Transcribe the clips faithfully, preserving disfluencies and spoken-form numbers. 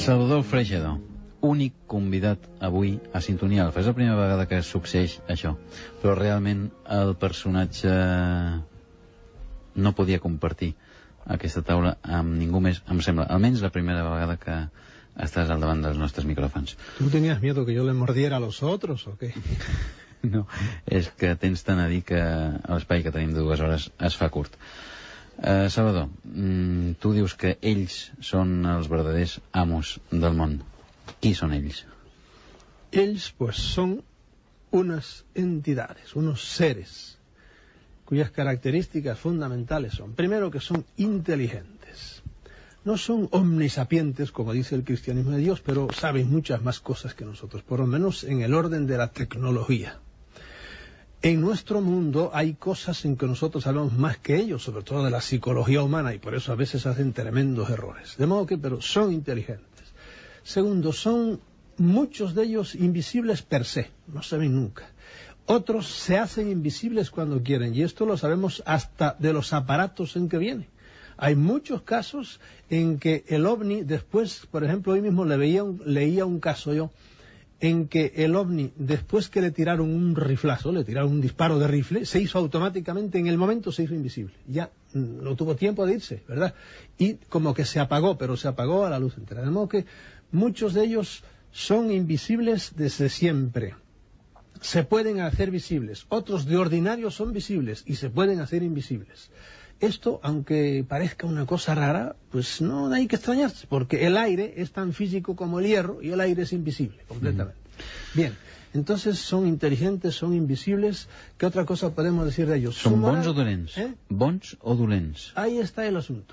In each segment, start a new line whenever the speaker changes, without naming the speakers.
Salvador Freixedo, únic convidat avui a Sintonia Alfa. És la primera vegada que succeeix això, però realment el personatge no podia compartir aquesta taula amb ningú més, em sembla, almenys la primera vegada que estàs al davant dels nostres micròfons.
¿Tú tenías miedo que yo le mordiera a los otros o qué?
No, és que tens tant a dir que l'espai que tenim de dues hores es fa curt. Uh, Salvador, mm, tu dius que ells són els verdaders amos del món. Qui son ellos?
Ellos, pues, son unas entidades, unos seres, cuyas características fundamentales son, primero, que son inteligentes. No son omnisapientes, como dice el cristianismo de Dios, pero saben muchas más cosas que nosotros, por lo menos en el orden de la tecnología. En nuestro mundo hay cosas en que nosotros sabemos más que ellos, sobre todo de la psicología humana, y por eso a veces hacen tremendos errores. De modo que, pero son inteligentes. Segundo, son muchos de ellos invisibles per se, no se ven nunca. Otros se hacen invisibles cuando quieren, y esto lo sabemos hasta de los aparatos en que vienen. Hay muchos casos en que el ovni, después, por ejemplo, hoy mismo le veía un, leía un caso yo, en que el ovni, después que le tiraron un riflazo, le tiraron un disparo de rifle, se hizo automáticamente, en el momento se hizo invisible. Ya no tuvo tiempo de irse, ¿verdad? Y como que se apagó, pero se apagó a la luz entera. De modo que muchos de ellos son invisibles desde siempre. Se pueden hacer visibles. Otros de ordinario son visibles y se pueden hacer invisibles. Esto, aunque parezca una cosa rara, pues no hay que extrañarse, porque el aire es tan físico como el hierro y el aire es invisible completamente. Mm. Bien, entonces son inteligentes, son invisibles. ¿Qué otra cosa podemos decir de ellos?
¿Son bons o dolents? ¿Eh? ¿Bons o dolents?
Ahí está el asunto.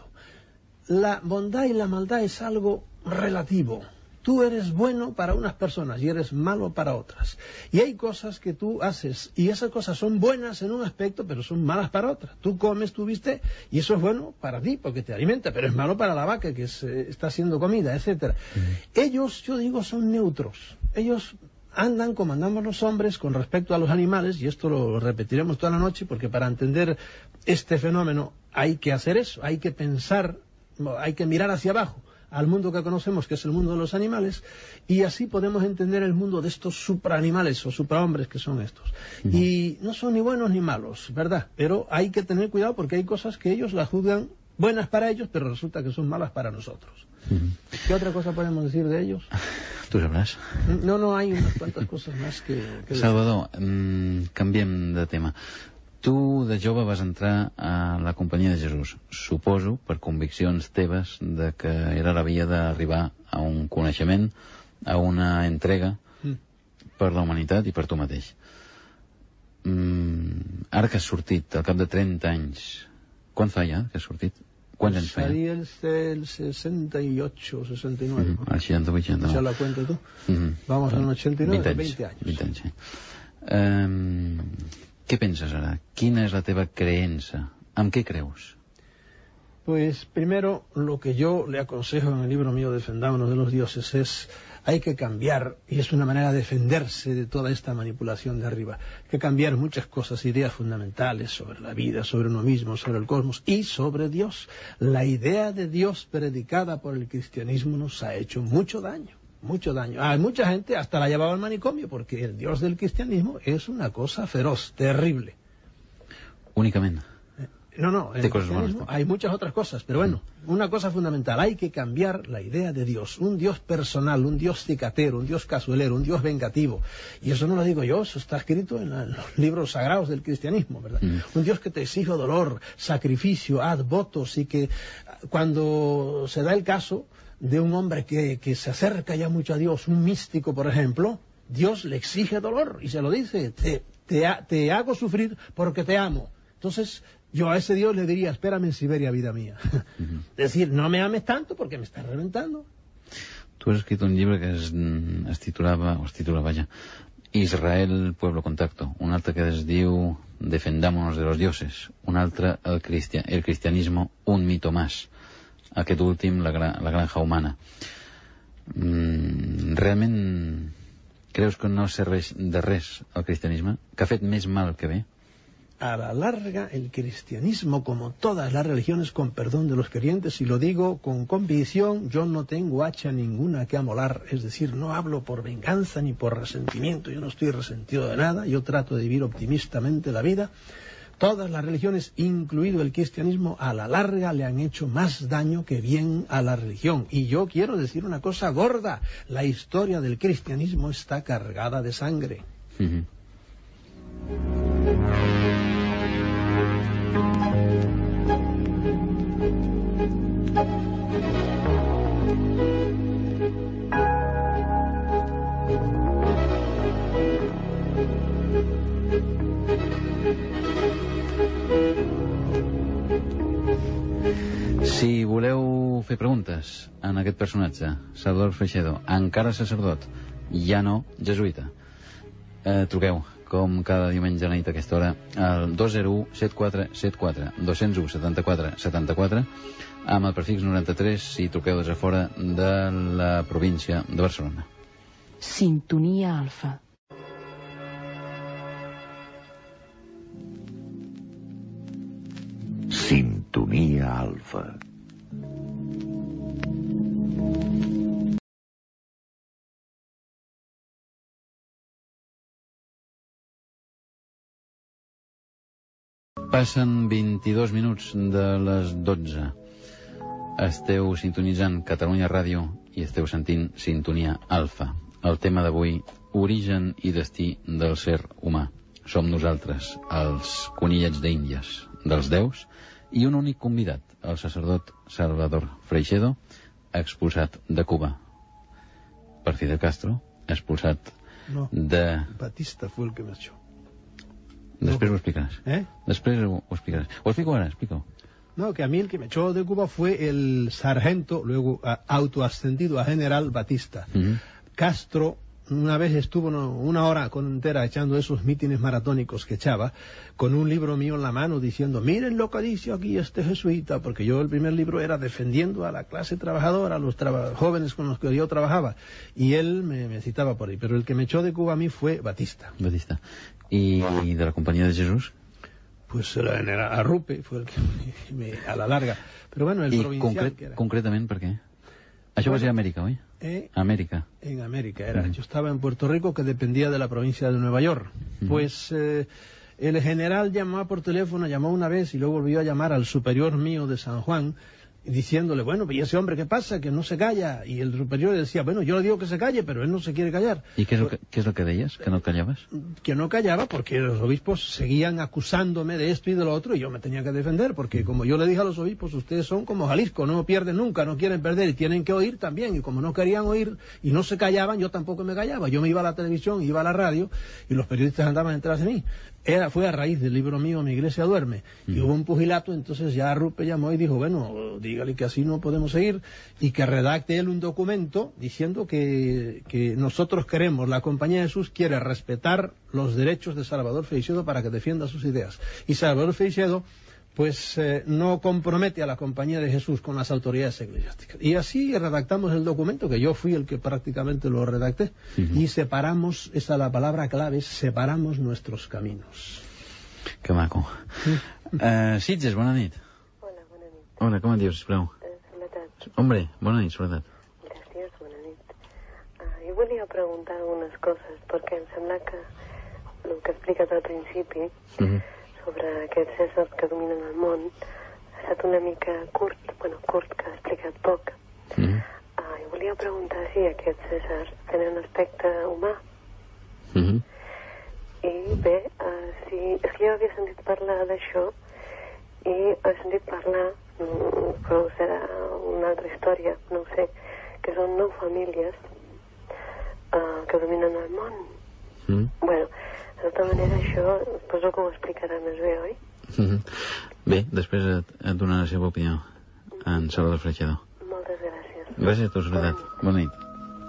La bondad y la maldad es algo relativo. Tú eres bueno para unas personas y eres malo para otras. Y hay cosas que tú haces y esas cosas son buenas en un aspecto, pero son malas para otras. Tú comes tu bistec y eso es bueno para ti porque te alimenta, pero es malo para la vaca que se está haciendo comida, etcétera. Mm. Ellos, yo digo, son neutros. Ellos andan como andamos los hombres con respecto a los animales, y esto lo repetiremos toda la noche porque para entender este fenómeno hay que hacer eso, hay que pensar, hay que mirar hacia abajo al mundo que conocemos, que es el mundo de los animales, y así podemos entender el mundo de estos supraanimales o suprahombres que son estos. Uh-huh. Y no son ni buenos ni malos, ¿verdad? Pero hay que tener cuidado porque hay cosas que ellos las juzgan buenas para ellos, pero resulta que son malas para nosotros. Uh-huh. ¿Qué otra cosa podemos decir de ellos?
¿Tú sabrás?
No, no, hay unas cuantas cosas más que... que
Salvador, mmm, canviem de tema. Tu, de jove, vas entrar a la Companyia de Jesús, suposo, per conviccions teves de que era la via d'arribar a un coneixement, a una entrega mm. per la humanitat i per tu mateix. Mm, ara que has sortit, al cap de trenta anys, quan fa ja que has sortit? Quants anys fa ja?
Seria el, el sesenta y ocho, sesenta y nueve.
Mm, el seixanta-vuit, seixanta-nou.
¿Echa la cuenta tú? Mm. Vamos al ochenta y nueve,
veinte anys.
veinte años.
veinte anys, sí. Um, ¿Qué piensas ahora? ¿Quién es la teva creença? ¿En qué creus?
Pues primero, lo que yo le aconsejo en el libro mío Defendámonos de los dioses es, hay que cambiar, y es una manera de defenderse de toda esta manipulación de arriba, hay que cambiar muchas cosas, ideas fundamentales sobre la vida, sobre uno mismo, sobre el cosmos y sobre Dios. La idea de Dios predicada por el cristianismo nos ha hecho mucho daño. Mucho daño. Hay mucha gente hasta la llevaba al manicomio porque el Dios del cristianismo es una cosa feroz, terrible.
Únicamente.
Eh, no, no, en el cristianismo hay muchas otras cosas, pero bueno, una cosa fundamental, hay que cambiar la idea de Dios, un Dios personal, un Dios cicatero, un Dios casuelero, un Dios vengativo. Y eso no lo digo yo, eso está escrito en, la, en los libros sagrados del cristianismo, ¿verdad? Mm. Un Dios que te exige dolor, sacrificio, haz votos, y que cuando se da el caso de un hombre que, que se acerca ya mucho a Dios, un místico, por ejemplo, Dios le exige dolor y se lo dice, te, te, te hago sufrir porque te amo. Entonces, yo a ese Dios le diría, espérame en Siberia, vida mía. Uh-huh. Es decir, no me ames tanto porque me estás reventando.
Tu has escrit un llibre que es, es titulava, o es titulava ja, Israel, Pueblo Contacto. Un altre que es diu Defendámonos de los dioses. Un altre, el, cristian, el cristianismo, un mito más. Aquest últim, la, gra la granja humana. Mm, realment creus que no serveix de res el cristianisme? Que ha fet més mal que bé?
a la larga el cristianismo, como todas las religiones, con perdón de los creyentes, y lo digo con convicción, yo no tengo hacha ninguna que amolar, es decir, no hablo por venganza ni por resentimiento, yo no estoy resentido de nada, yo trato de vivir optimistamente la vida. Todas las religiones, incluido el cristianismo, a la larga le han hecho más daño que bien a la religión. Y yo quiero decir una cosa gorda, la historia del cristianismo está cargada de sangre. Uh-huh.
Si voleu fer preguntes en aquest personatge, Salvador Freixedo, encara sacerdot, ja no jesuïta, eh, truqueu, com cada diumenge a la nit a aquesta hora, al dos zero u set quatre set quatre dos zero u setanta-quatre setanta-quatre, amb el prefix noranta-tres si truqueu des de fora de la província de Barcelona.
Sintonia Alfa.
Sintonia Alfa.
Passen vint-i-dos minuts de les dotze. Esteu sintonitzant Catalunya Ràdio i esteu sentint Sintonia Alfa. El tema d'avui, origen i destí del ser humà. Som nosaltres, els conillets d'Índies, dels déus, i un únic convidat, el sacerdot Salvador Freixedo, expulsat de Cuba. Per Fidel Castro, expulsat
no,
de...
Batista fue el que me echó.
Després
no.
ho explicaràs.
¿Eh?
Després ho, ho explicaràs. Ho explico ara, explico.
No, que a mí el que me echó de Cuba fue el sargento, luego uh, autoascendido a general Batista. Uh-huh. Castro una vez estuvo no, una hora con entera echando esos mítines maratónicos que echaba, con un libro mío en la mano diciendo, miren lo que dice aquí este jesuita, porque yo el primer libro era defendiendo a la clase trabajadora, a los traba jóvenes con los que yo trabajaba, y él me, me citaba por ahí, pero el que me echó de Cuba a mí fue Batista.
Batista. ¿Y, y de la Compañía de Jesús?
Pues el general Arrupe fue el que me, me, a la larga. Pero bueno, el
I
provincial
concret,
que era.
concretament per què? Això bueno, va ser a Amèrica, oi?
Eh,
Amèrica.
En América era. Uh-huh. Yo estaba en Puerto Rico, que dependía de la provincia de Nueva York. Uh-huh. Pues eh, el general llamó por teléfono, llamó una vez y luego volvió a llamar al superior mío de San Juan, diciéndole, bueno, ¿y ese hombre qué pasa? Que no se calla. Y el superior le decía, bueno, yo le digo que se calle, pero él no se quiere callar.
¿Y qué es lo que, qué es lo que deies? ¿Que no callabas?
Que no callaba porque los obispos seguían acusándome de esto y de lo otro y yo me tenía que defender, porque como yo le dije a los obispos, ustedes son como Jalisco, no pierden nunca, no quieren perder y tienen que oír también. Y como no querían oír y no se callaban, yo tampoco me callaba. Yo me iba a la televisión, iba a la radio y los periodistas andaban detrás de mí. Era, fue a raíz del libro mío, Mi Iglesia Duerme. Y mm. hubo un pugilato, entonces ya Arrupe llamó y dijo, bueno, dígale que así no podemos seguir y que redacte él un documento diciendo que, que nosotros queremos, la Compañía de Jesús quiere respetar los derechos de Salvador Freixedo para que defienda sus ideas. Y Salvador Freixedo, pues, eh, no compromete a la Compañía de Jesús con las autoridades eclesiásticas. Y así redactamos el documento, que yo fui el que prácticamente lo redacté, uh-huh. y separamos, esa es la palabra clave, separamos nuestros caminos.
Que maco. Sí. Uh, Sitges, bona nit.
Hola, bona nit.
Hola, com et dius, sisplau?
Uh, Soledat.
Hombre, bona nit, Soledat.
Gràcies, bona nit. Uh, jo volia preguntar algunes coses, perquè em sembla que el que he explicat al principi, uh-huh. sobre aquests éssers que dominen el món, ha estat una mica curt, bueno, curt, que ha explicat poc. Uh-huh. Uh, jo volia preguntar si aquests éssers tenen aspecte humà.
Uh-huh.
I bé, uh, si... és que jo havia sentit parlar d'això i he sentit parlar, però serà una altra història, no ho sé, que són nou famílies uh, que dominen el món. Uh-huh. Bueno, de tota manera, això, suposo que ho explicarà més bé, oi?
Mm-hmm. Bé, després et, et donarà la seva opinió en Salvador Freixedo.
Moltes gràcies.
Gràcies a tu, Soledat. Bona nit.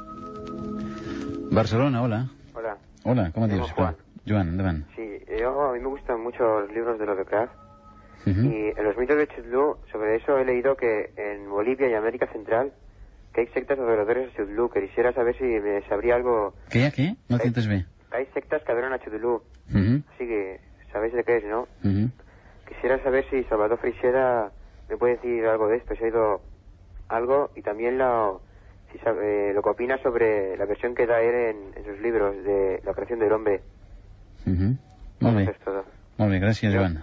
Barcelona, hola.
Hola.
Hola, ¿cómo te dices? Juan. Joan, endavant.
Sí, yo, a mí me gustan mucho los libros de Lovecraft.
Uh-huh.
Y en los mitos de Cthulhu, sobre eso he leído que en Bolivia y América Central que hay sectas adoradores a Cthulhu, que quisiera saber si me sabría algo...
¿Qué? ¿Qué? No te entiendes bien.
Hay sectas que adoran a Cthulhu.
Uh-huh.
Así que sabéis de qué es, ¿no?
Uh-huh.
Quisiera saber si Salvador Freixeda me puede decir algo de esto, si ha oído algo, y también lo, si sabe, lo que opina sobre la versión que da él en, en sus libros de la creación del hombre.
Uh-huh. Molt bé.
Eso es todo.
Molt bé, gràcies, Joan.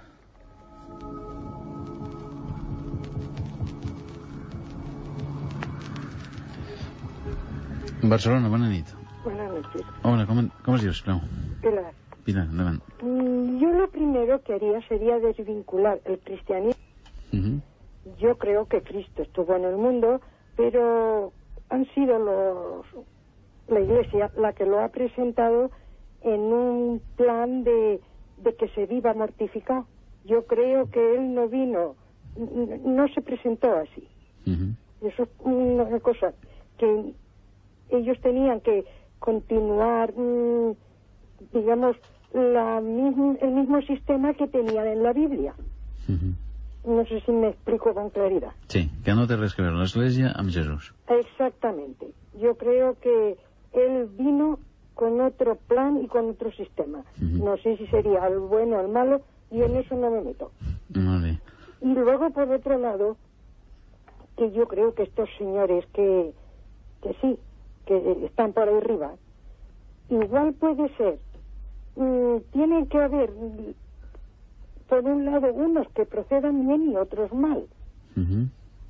Barcelona, bona nit.
Buenas noches.
Hola, com, com es dius, sisplau?
Pilar.
Pilar, endavant.
Mm, yo lo primero que haría sería desvincular el cristianismo.
Uh-huh.
Yo creo que Cristo estuvo en el mundo, pero han sido los la Iglesia la que lo ha presentado en un plan de, de que se viva mortificado. Yo creo que él no vino, n- no se presentó así.
Uh-huh.
Eso es una cosa que ellos tenían que continuar, mmm, digamos, la mism, el mismo sistema que tenían en la Biblia.
Uh-huh.
No sé si me explico con claridad.
Sí, que no té res que veure l'Església amb Jesús.
Exactamente. Yo creo que él vino con otro plan y con otro sistema.
Uh-huh.
No sé si sería el bueno o el malo, y en eso no me meto.
Molt bé.
Y luego, por otro lado, que yo creo que estos señores que, que sí, que están por ahí arriba, igual puede ser, mmm, tiene que haber, por un lado, unos que procedan bien y otros mal.
Uh-huh.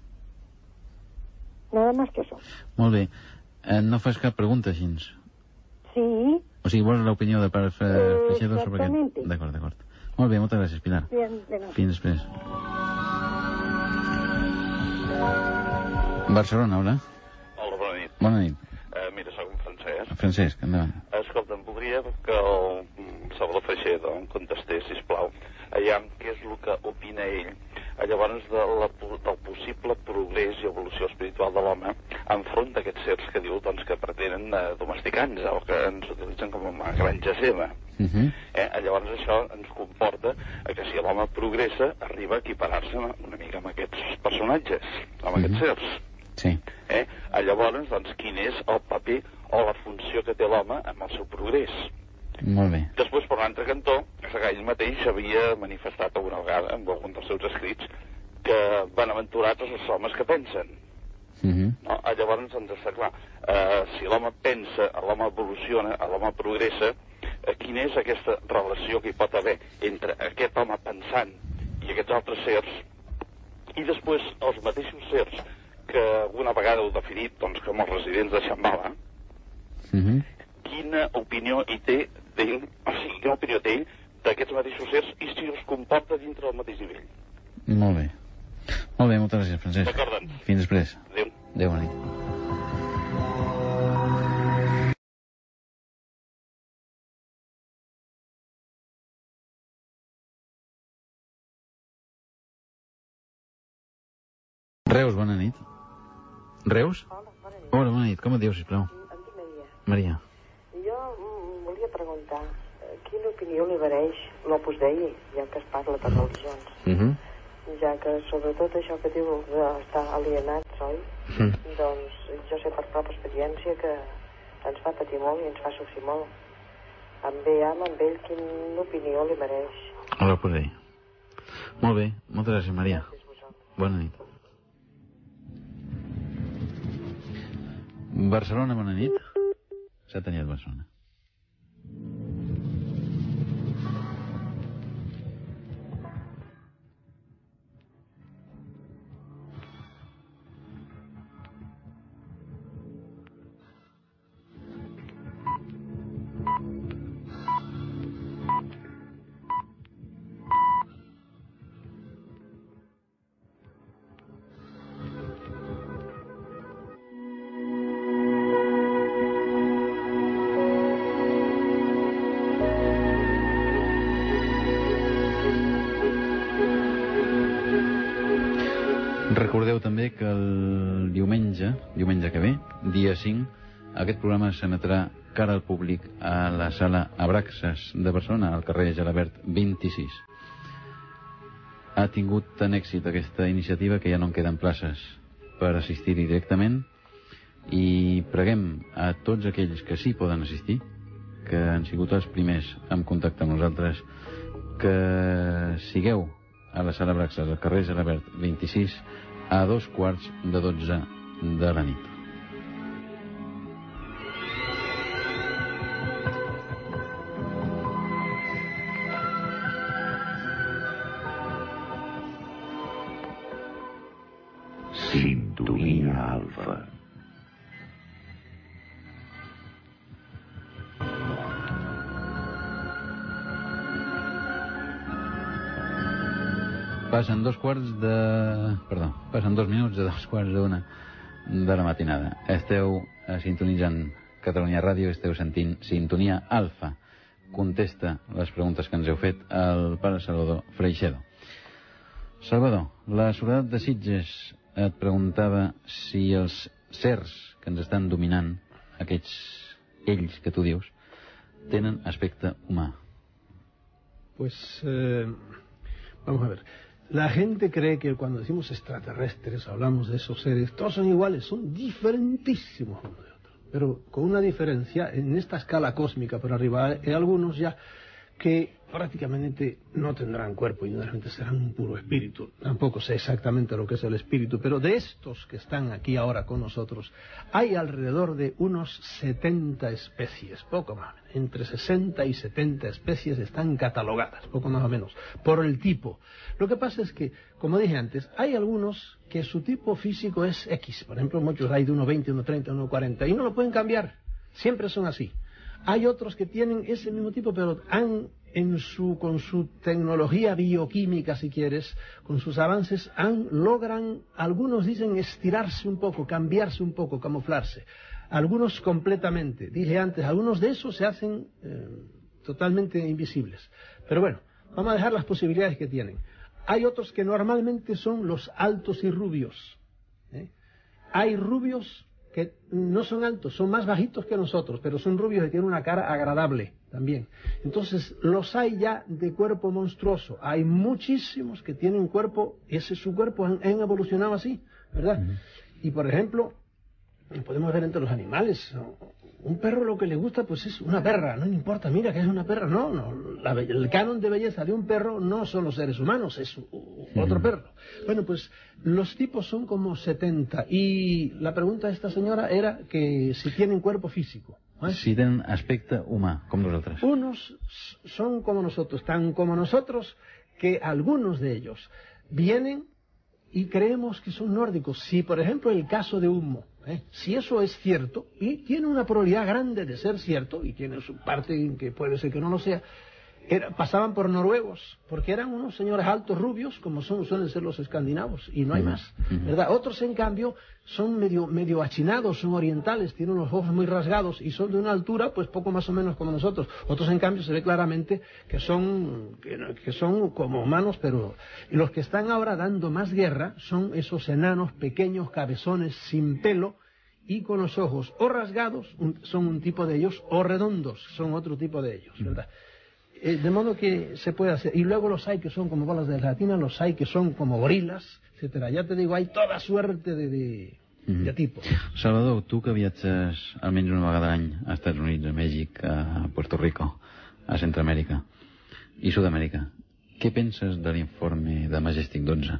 Nada más que eso.
Molt bé. Eh, no fas cap pregunta, així?
Sí.
O sigui, vols l'opinió de Pare
Eh,
Freixedo sobre aquest?
exactament.
D'acord, d'acord. Molt bé, moltes gràcies, Pilar.
Bien, de nada.
Fins després. Barcelona, hola.
Hola, bona nit.
Bona nit.
Uh, mira, soc en Francesc.
Francesc, endavant.
Escolta, em voldria que el mm, Salvador Freixedo em contestés, sisplau, allà què és el que opina ell, eh, llavors de la, del possible progrés i evolució espiritual de l'home enfront d'aquests sers que diu doncs, que pretenen eh, domesticar-nos o que ens utilitzen com a granja seva.
Uh-huh.
Eh, llavors això ens comporta que si l'home progressa arriba a equiparar-se una mica amb aquests personatges, amb aquests
Uh-huh.
sers.
Sí.
Eh? Llavors, doncs, quin és el paper o la funció que té l'home amb el seu progrés?
Molt bé.
Després, per l'altre cantó, que ell mateix havia manifestat alguna vegada en algun dels seus escrits que benaventurats els homes que pensen.
Uh-huh.
No? Llavors, doncs, està clar, eh, si l'home pensa, l'home evoluciona, l'home progressa, eh, quina és aquesta relació que hi pot haver entre aquest home pensant i aquests altres sers, i després els mateixos sers que alguna vegada heu definit doncs, com els residents de Shambhala,
Uh-huh.
quina opinió hi té d'ell, o sigui, quina opinió té ell d'aquests mateixos sers i si els comporta dintre del mateix nivell.
Molt bé. Molt bé, moltes gràcies, Francesc.
D'acord, doncs.
Fins després.
Adéu.
Adéu, bona nit. Reus, bona nit. Reus?
Hola, bona nit.
Hola, bona nit. Com et dius, sisplau?
Em dic Maria.
Maria.
Jo mm, volia preguntar eh, quina opinió li mereix l'Opus Dei, ja que es parla de religions,
Uh-huh.
ja que sobretot això que diu d'estar alienats, oi?
Uh-huh.
Doncs jo sé per pròpia experiència que ens fa patir molt i ens fa sofrir molt. Amb ell, amb ell, quina opinió li mereix?
Hola, pues ahí. Molt bé, moltes gràcies, Maria.
Gràcies a vosaltres.
Bona nit. Barcelona, bona nit. S'ha teniat Barcelona. Recordeu també que el diumenge, diumenge que ve, dia cinc, aquest programa s'emetrà cara al públic a la sala Abraxas de Barcelona, al carrer Gelabert vint-i-sis. Ha tingut tant èxit aquesta iniciativa que ja no en queden places per assistir-hi directament i preguem a tots aquells que sí poden assistir, que han sigut els primers en contactar amb nosaltres, que sigueu a la Sala Braxas, al carrer Gelabert vint-i-sis, a dos quarts de dotze de la nit.
Sintonia Alfa.
Passen dos quarts de... Perdó, passen dos minuts de dos quarts d'una de la matinada. Esteu sintonitzant Catalunya Ràdio, esteu sentint Sintonia Alfa. Contesta les preguntes que ens heu fet el pare Salvador Freixedo. Salvador, la Soledat de Sitges et preguntava si els sers que ens estan dominant, aquests ells que tu dius, tenen aspecte humà.
Pues, eh, vamos a ver. La gente cree que cuando decimos extraterrestres, hablamos de esos seres, todos son iguales, son diferentísimos unos de otros, pero con una diferencia en esta escala cósmica por arriba. Hay algunos ya que prácticamente no tendrán cuerpo y realmente serán un puro espíritu. Tampoco sé exactamente lo que es el espíritu, pero de estos que están aquí ahora con nosotros, hay alrededor de unos setenta especies, poco más o menos. Entre sesenta y setenta especies están catalogadas, poco más o menos, por el tipo. Lo que pasa es que, como dije antes, hay algunos que su tipo físico es X. Por ejemplo, muchos hay de uno veinte, uno treinta, uno cuarenta, y no lo pueden cambiar. Siempre son así. Hay otros que tienen ese mismo tipo, pero han, en su, con su tecnología bioquímica, si quieres, con sus avances, han, logran, algunos dicen estirarse un poco, cambiarse un poco, camuflarse. Algunos completamente. Dije antes, algunos de esos se hacen eh, totalmente invisibles. Pero bueno, vamos a dejar las posibilidades que tienen. Hay otros que normalmente son los altos y rubios. ¿eh? Hay rubios que no son altos, son más bajitos que nosotros, pero son rubios y tienen una cara agradable también. Entonces, los hay ya de cuerpo monstruoso. Hay muchísimos que tienen cuerpo, ese es su cuerpo, han, han evolucionado así, ¿verdad? Uh-huh. Y, por ejemplo, podemos ver entre los animales, un perro lo que le gusta pues es una perra, no importa, mira que es una perra, no, no, la, el canon de belleza de un perro no son los seres humanos, es uh, otro perro. Bueno, pues los tipos son como setenta, y la pregunta de esta señora era que si tienen cuerpo físico. ¿eh?
Si tienen aspecte humà, com nosaltres.
Unos son como nosotros, tan como nosotros, que algunos de ellos vienen y creemos que son nórdicos. Si, por ejemplo, el caso de Humo, ¿eh? si eso es cierto, y tiene una probabilidad grande de ser cierto, y tiene su parte en que puede ser que no lo sea, era, pasaban por noruegos, porque eran unos señores altos rubios, como son, suelen ser los escandinavos, y no hay más, ¿verdad? Otros, en cambio, son medio, medio achinados, son orientales, tienen los ojos muy rasgados, y son de una altura, pues poco más o menos como nosotros. Otros, en cambio, se ve claramente que son, que, que son como humanos, pero... Y los que están ahora dando más guerra son esos enanos pequeños, cabezones, sin pelo, y con los ojos o rasgados, un, son un tipo de ellos, o redondos, son otro tipo de ellos, ¿verdad? De modo que se puede hacer. Y luego los hay que son como bolas de gelatina, los hay que son como gorilas, etcétera. Ya te digo, hay toda suerte de, de, mm-hmm. de tipos.
Salvador, tu que viatges almenys una vegada a l'any a Estats Units, a Mèxic, a Puerto Rico, a Centroamèrica i Sud-amèrica, què penses de l'informe de Majestic dotze?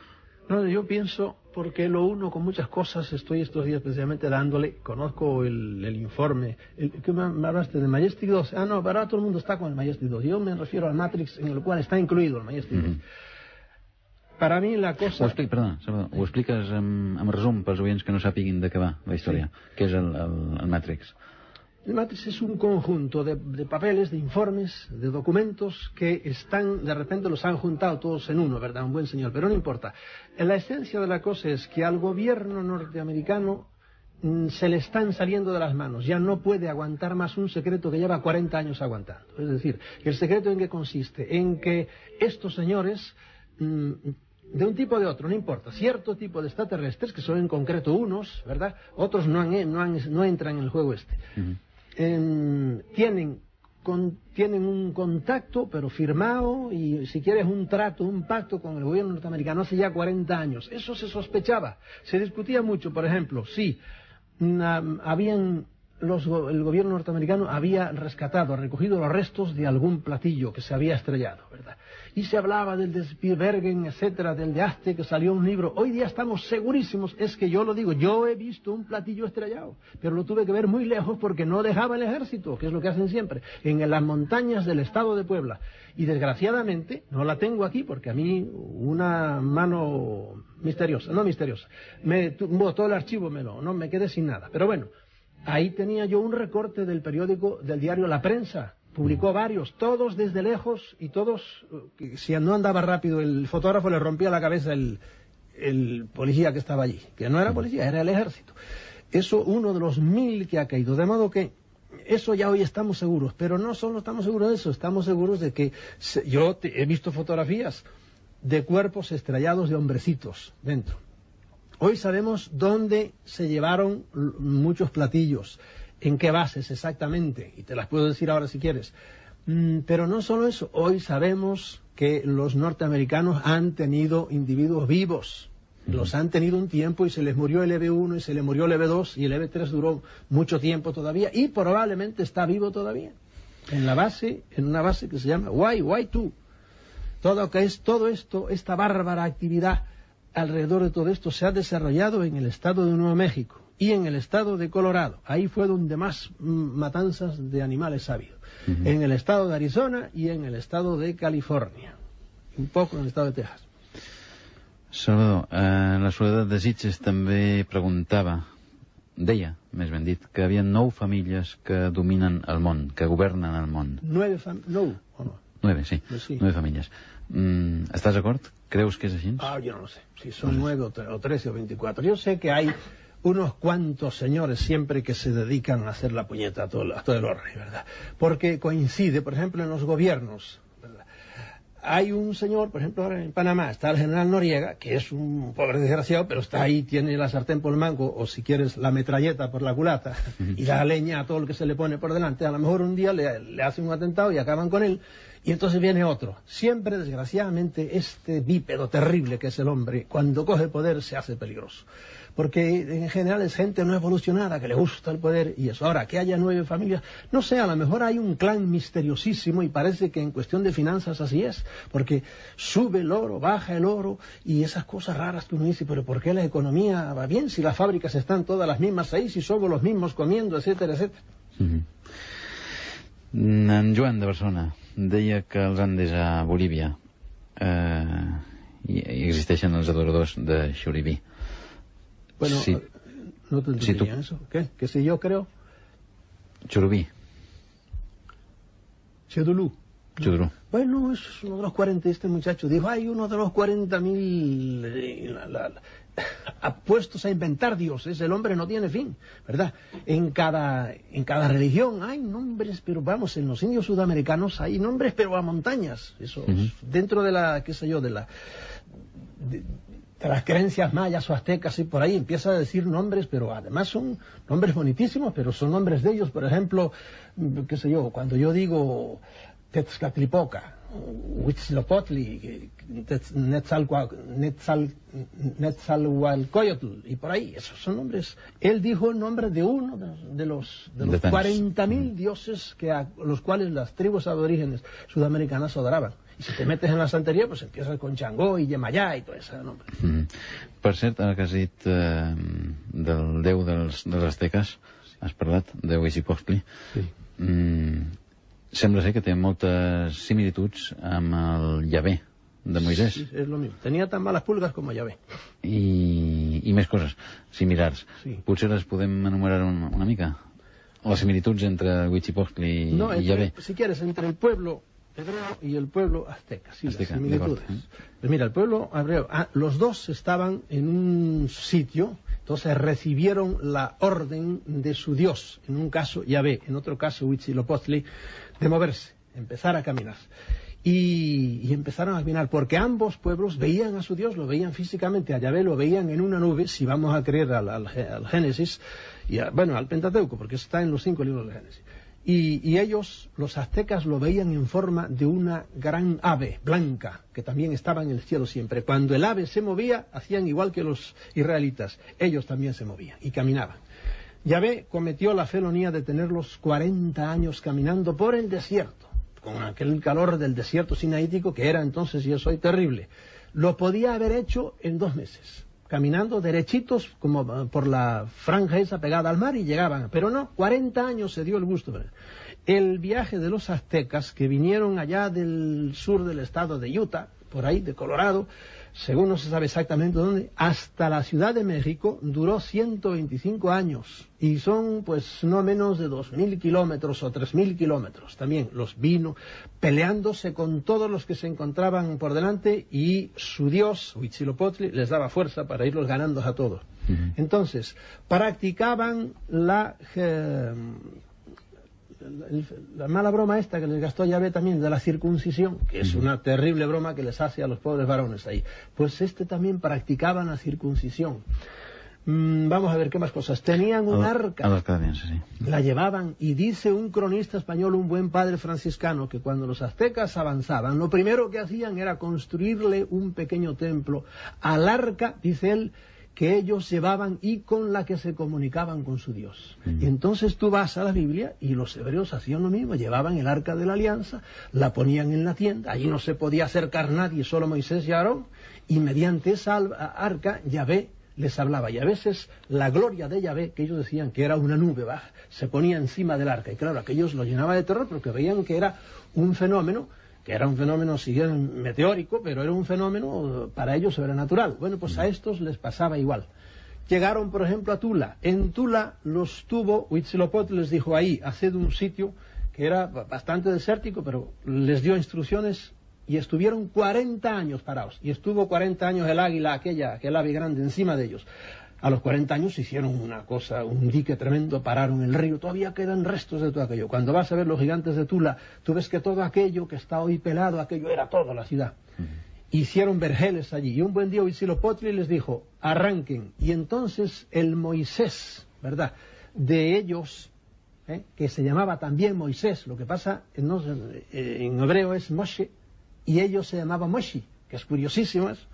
No, yo pienso, porque lo uno con muchas cosas, estoy estos días precisamente dándole, conozco el, el informe, el, ¿qué me, me hablaste de Majestic dos? Ah, no, ahora todo el mundo está con el Majestic dos, yo me refiero al Matrix, en el cual está incluido el Majestic dos. Mm-hmm. Para mí la cosa...
Ho, explic, perdona, Salvador, ho expliques en, en resum pels oients que no sàpiguin de què va la història, sí. Què és el, el, el Matrix?
El Matrix es un conjunto de, de papeles, de informes, de documentos que están, de repente los han juntado todos en uno, ¿verdad? Un buen señor, pero no importa. La esencia de la cosa es que al gobierno norteamericano mm, se le están saliendo de las manos. Ya no puede aguantar más un secreto que lleva cuarenta años aguantando. Es decir, ¿el secreto en qué consiste? En que estos señores... Mm, de un tipo o de otro, no importa, cierto tipo de extraterrestres, que son en concreto unos, ¿verdad? Otros no, han, no, han, no entran en el juego este. Uh-huh. Eh, tienen, con, tienen un contacto, pero firmado, y si quieres un trato, un pacto con el gobierno norteamericano hace ya cuarenta años. Eso se sospechaba. Se discutía mucho, por ejemplo, si um, habían los, el gobierno norteamericano había rescatado, recogido los restos de algún platillo que se había estrellado, ¿verdad? Y se hablaba del de Spitsbergen, etcétera, del de Aste, que salió un libro. Hoy día estamos segurísimos, es que yo lo digo, yo he visto un platillo estrellado, pero lo tuve que ver muy lejos porque no dejaba el ejército, que es lo que hacen siempre, en las montañas del estado de Puebla. Y desgraciadamente, no la tengo aquí porque a mí una mano misteriosa, no misteriosa, me tumbó todo el archivo, me lo, no me quedé sin nada. Pero bueno, ahí tenía yo un recorte del periódico, del diario La Prensa. Publicó varios, todos desde lejos y todos, si no andaba rápido el fotógrafo le rompía la cabeza el, el policía que estaba allí, que no era policía, era el ejército. Eso uno de los mil que ha caído, de modo que eso ya hoy estamos seguros, pero no solo estamos seguros de eso, estamos seguros de que se, yo te, he visto fotografías de cuerpos estrellados de hombrecitos dentro. Hoy sabemos dónde se llevaron muchos platillos, en qué bases exactamente, y te las puedo decir ahora si quieres. Mm, pero no solo eso, hoy sabemos que los norteamericanos han tenido individuos vivos, los han tenido un tiempo y se les murió el E B uno y se les murió el E B dos y el E B tres duró mucho tiempo todavía y probablemente está vivo todavía, en la base, en una base que se llama Y Y dos. Todo, que es, todo esto, esta bárbara actividad alrededor de todo esto se ha desarrollado en el estado de Nuevo México y en el estado de Colorado. Ahí fue donde más matanzas de animales ha habido. Uh-huh. En el estado de Arizona y en el estado de California. Un poco en el estado de Texas.
Salvador, eh, la Soledat de Sitges també preguntava, deia, més ben dit, que hi havia nou famílies que dominen el món, que governen el món.
Nueve famílies, nou, o no?
Nueve, sí, pues sí. Nueve famílies. Mm, ¿Estás de acuerdo? ¿Crees que es así?
Ah, yo no lo sé, si son nueve o trece o veinticuatro. Yo sé que hay unos cuantos señores siempre que se dedican a hacer la puñeta a todo, a todo el orden, ¿verdad? Porque coincide, por ejemplo, en los gobiernos, ¿verdad? Hay un señor, por ejemplo, ahora en Panamá está el general Noriega, que es un pobre desgraciado, pero está ahí, tiene la sartén por el mango, o si quieres, la metralleta por la culata, y da leña a todo lo que se le pone por delante. A lo mejor un día le, le hacen un atentado y acaban con él, y entonces viene otro. Siempre, desgraciadamente, este bípedo terrible que es el hombre, cuando coge poder se hace peligroso. Porque en general es gente no evolucionada, que le gusta el poder, y eso. Ahora, que haya nueve familias, no sé, a lo mejor hay un clan misteriosísimo, y parece que en cuestión de finanzas así es, porque sube el oro, baja el oro, y esas cosas raras que uno dice, pero ¿por qué la economía va bien si las fábricas están todas las mismas ahí, si somos los mismos comiendo, etcétera, etcétera?
Mm-hmm. En Joan de Barcelona deia que els Andes a Bolívia eh, hi existeixen els adoradors de Xuribí.
Bueno, sí. No te entendía si tú... eso. ¿Qué? ¿Que si yo creo?
Churubí.
Chedulú.
Chudurú.
Bueno, es uno de los cuarenta, este muchacho dijo, hay uno de los cuarenta mil eh, la, la, la, apuestos a inventar dioses, el hombre no tiene fin, ¿verdad? En cada, en cada religión hay nombres, pero vamos, en los indios sudamericanos hay nombres, pero a montañas, eso, uh-huh. Dentro de la, qué sé yo, de la... De, de las creencias mayas o aztecas y por ahí empieza a decir nombres, pero además son nombres bonitísimos, pero son nombres de ellos. Por ejemplo, qué sé yo, cuando yo digo Tezcatlipoca, Huitzilopotli, Netzalhualcoyotl, y por ahí, esos son nombres. Él dijo el nombre de uno de los, de los cuarenta mil dioses que a los cuales las tribus aborígenes sudamericanas adoraban. I si te metes en la santeria, pues empiezas con Changó i Yemayà i tot això, no?
Mm. Per cert, ara que has dit eh, del déu dels, dels asteques, has parlat de Huitzilopochtli. Sí. Mm, sembla ser que té moltes similituds amb el Yahvé de Moisès.
Sí, és lo mismo. Tenia tan malas pulgas com Yahvé.
I, i més coses similars. Sí. Potser les podem enumerar un, una mica? Les similituds entre Huitzilopochtli i,
no, entre,
i Yahvé.
Si quieres, entre el pueblo hebreo y el pueblo azteca, sí, azteca, las similitudes. Pues mira, el pueblo hebreo, ah, los dos estaban en un sitio, entonces recibieron la orden de su Dios, en un caso Yahvé, en otro caso Huitzilopochtli, de moverse, empezar a caminar. Y, y empezaron a caminar, porque ambos pueblos veían a su Dios, lo veían físicamente, a Yahvé lo veían en una nube, si vamos a creer al, al, al Génesis, y a, bueno, al Pentateuco, porque está en los cinco libros del Génesis. Y, y ellos, los aztecas, lo veían en forma de una gran ave blanca, que también estaba en el cielo siempre. Cuando el ave se movía, hacían igual que los israelitas. Ellos también se movían y caminaban. Yahvé cometió la felonía de tenerlos cuarenta años caminando por el desierto, con aquel calor del desierto sinaítico que era entonces y es hoy terrible. Lo podía haber hecho en dos meses, caminando derechitos como por la franja esa pegada al mar y llegaban, pero no, cuarenta años se dio el gusto. El viaje de los aztecas que vinieron allá del sur del estado de Utah, por ahí, de Colorado, según no se sabe exactamente dónde, hasta la Ciudad de México duró ciento veinticinco años y son pues no menos de dos mil kilómetros o tres mil kilómetros. También los vino peleándose con todos los que se encontraban por delante y su dios, Huitzilopochtli, les daba fuerza para irlos ganando a todos. Uh-huh. Entonces, practicaban la... Eh, la mala broma esta que les gastó Yahvé también de la circuncisión, que es una terrible broma que les hace a los pobres varones ahí, pues este también practicaban la circuncisión. Mm, vamos a ver qué más cosas. Tenían un arca,
sí.
La llevaban, y dice un cronista español, un buen padre franciscano, que cuando los aztecas avanzaban, lo primero que hacían era construirle un pequeño templo al arca, dice él, que ellos llevaban y con la que se comunicaban con su Dios. Mm. Y entonces tú vas a la Biblia y los hebreos hacían lo mismo, llevaban el arca de la alianza, la ponían en la tienda, allí no se podía acercar nadie, solo Moisés y Aarón, y mediante esa arca Yahvé les hablaba. Y a veces la gloria de Yahvé, que ellos decían que era una nube baja, se ponía encima del arca, y claro, aquellos lo llenaba de terror porque veían que era un fenómeno, que era un fenómeno, si bien meteórico, pero era un fenómeno para ellos sobrenatural. Bueno, pues a estos les pasaba igual. Llegaron, por ejemplo, a Tula. En Tula los tuvo, Huitzilopochtli les dijo ahí, haced un sitio que era bastante desértico, pero les dio instrucciones y estuvieron cuarenta años parados. Y estuvo cuarenta años el águila, aquella, aquel ave grande, encima de ellos. A los cuarenta años hicieron una cosa, un dique tremendo, pararon el río, todavía quedan restos de todo aquello. Cuando vas a ver los gigantes de Tula, tú ves que todo aquello que está hoy pelado, aquello era toda la ciudad. Uh-huh. Hicieron vergeles allí, y un buen día Huitzilopochtli les dijo, arranquen. Y entonces el Moisés, ¿verdad?, de ellos, ¿eh?, que se llamaba también Moisés, lo que pasa en, no, en hebreo es Moshe, y ellos se llamaban Moshi, que es curiosísimo eso.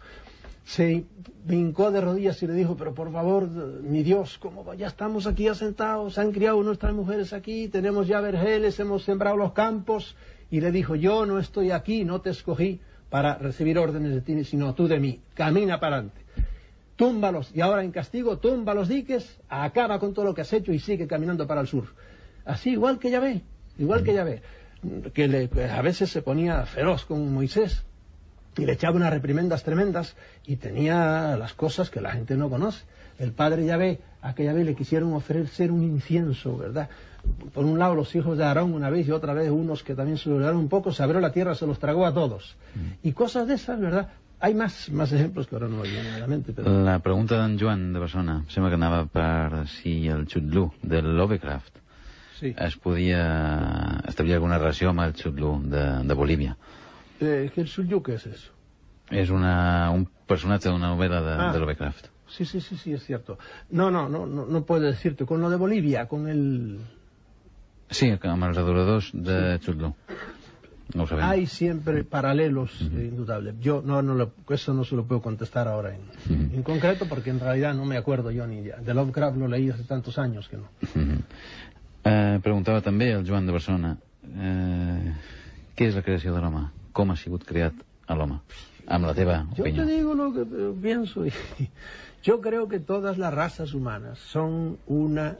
Se hincó de rodillas y le dijo, pero por favor, mi Dios, ¿cómo ya estamos aquí asentados? Se han criado nuestras mujeres aquí, tenemos ya vergeles, hemos sembrado los campos. Y le dijo, yo no estoy aquí, no te escogí para recibir órdenes de ti, sino tú de mí. Camina para adelante. Túmbalos, y ahora en castigo, tumba los diques, acaba con todo lo que has hecho y sigue caminando para el sur. Así, igual que Yahvé, igual que Yahvé, que le, a veces se ponía feroz con Moisés, y le echaba unas reprimendas tremendas, y tenía las cosas que la gente no conoce. El padre Yahvé, a que Yahvé le quisieron ofrecer un incienso, ¿verdad? Por un lado los hijos de Aarón una vez, y otra vez unos que también se olvidaron un poco, se abrió la tierra, se los tragó a todos. Mm. Y cosas de esas, ¿verdad? Hay más, más ejemplos que ahora no me vienen a la mente. Però...
La pregunta d'en Joan de Barcelona sembla que anava per si el xutlú de Lovecraft sí. es podia establir alguna relació amb el xutlú de, de Bolívia.
Eh, ¿El xutlú qué es eso?
Es una, un personaje de una novela de, ah, de Lovecraft.
Sí, sí, sí, sí, es cierto. No, no, no, no, no puedo decirte. Con lo de Bolivia, con el...
Sí, amb els adoradors de sí. Xutlú. No sabemos.
Hay siempre paralelos, uh-huh. eh, indudables. Yo no, no lo, eso no se lo puedo contestar ahora en, uh-huh. en concreto, porque en realidad no me acuerdo yo ni ya. De Lovecraft lo leí hace tantos años que no.
Uh-huh. Uh, preguntava també el Joan de Barcelona, uh, què és la creació de l'home? Com ha sigut creat a l'home? Amb la teva
yo
opinión.
Yo te digo lo que pienso. Y yo creo que todas las razas humanas son una,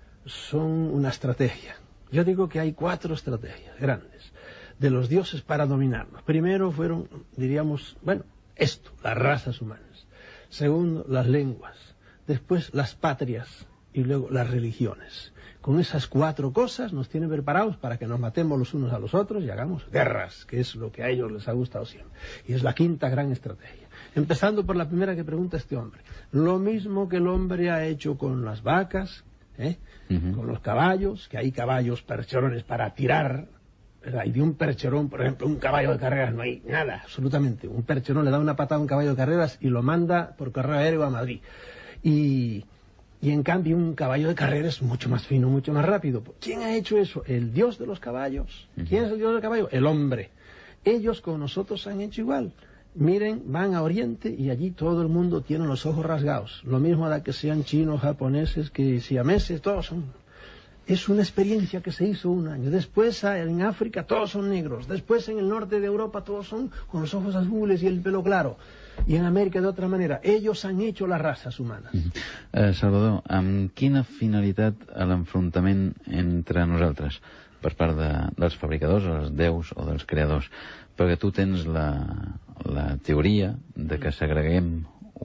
son una estrategia. Yo digo que hay cuatro estrategias grandes de los dioses para dominarnos. Primero fueron, diríamos, bueno, esto, las razas humanas. Segundo, las lenguas. Después, las patrias. Y luego, las religiones. Con esas cuatro cosas nos tienen preparados para que nos matemos los unos a los otros y hagamos guerras, que es lo que a ellos les ha gustado siempre. Y es la quinta gran estrategia. Empezando por la primera que pregunta este hombre. Lo mismo que el hombre ha hecho con las vacas, ¿eh? Uh-huh. Con los caballos, que hay caballos percherones para tirar, ¿verdad? Y de un percherón, por ejemplo, un caballo de carreras no hay nada, absolutamente. Un percherón le da una patada a un caballo de carreras y lo manda por correo aéreo a Madrid. Y... Y en cambio un caballo de carrera es mucho más fino, mucho más rápido. ¿Quién ha hecho eso? ¿El dios de los caballos? ¿Quién es el dios del caballo? El hombre. Ellos con nosotros han hecho igual. miren, van a Oriente y allí todo el mundo tiene los ojos rasgados. Lo mismo da que sean chinos, japoneses, que siameses, todos son... Es una experiencia que se hizo un año. Después en África todos son negros. Después en el norte de Europa todos son con los ojos azules y el pelo claro. I en Amèrica d'altra manera. Ellos han hecho las razas humanes.
Mm -hmm. eh, Salvador, amb quina finalitat l'enfrontament entre nosaltres per part de, dels fabricadors, els déus o dels creadors? Perquè tu tens la, la teoria de que segreguem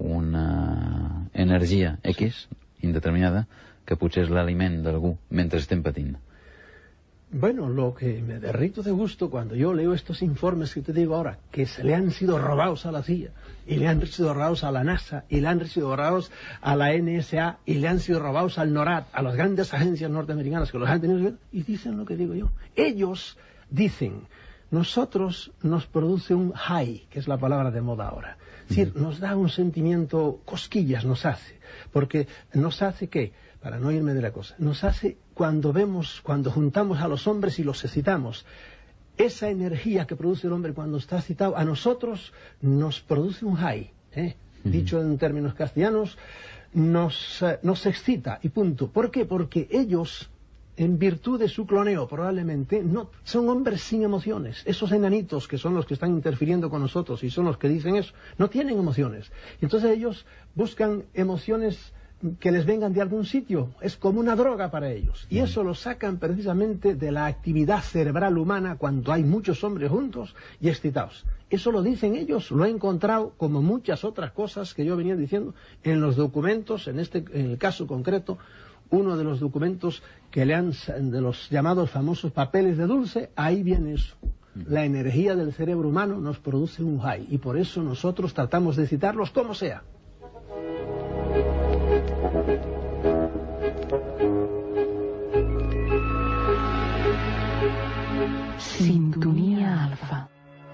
una energia X indeterminada que potser és l'aliment d'algú mentre estem patint.
Bueno, lo que me derrito de gusto cuando yo leo estos informes que te digo ahora, que se le han sido robados a la C I A, y le han sido robados a la NASA, y le han sido robados a la N S A, y le han sido robados al NORAD, a las grandes agencias norteamericanas que los han tenido, y dicen lo que digo yo. Ellos dicen, nosotros nos produce un high, que es la palabra de moda ahora. Es decir, nos da un sentimiento, cosquillas nos hace, porque nos hace ¿qué? Para no irme de la cosa, nos hace cuando vemos, cuando juntamos a los hombres y los excitamos, esa energía que produce el hombre cuando está excitado, a nosotros nos produce un high, ¿eh? Uh-huh. Dicho en términos castellanos, nos, uh, nos excita y punto. ¿Por qué? Porque ellos, en virtud de su cloneo probablemente, no son hombres sin emociones. Esos enanitos que son los que están interfiriendo con nosotros y son los que dicen eso, no tienen emociones. Y entonces ellos buscan emociones que les vengan de algún sitio, es como una droga para ellos, y eso lo sacan precisamente de la actividad cerebral humana cuando hay muchos hombres juntos y excitados. Eso lo dicen ellos, lo he encontrado como muchas otras cosas que yo venía diciendo en los documentos, en este en el caso concreto, uno de los documentos que le han, de los llamados famosos papeles de Dulce, ahí viene eso. La energía del cerebro humano nos produce un high, y por eso nosotros tratamos de excitarlos como sea.
Sintonía Alfa.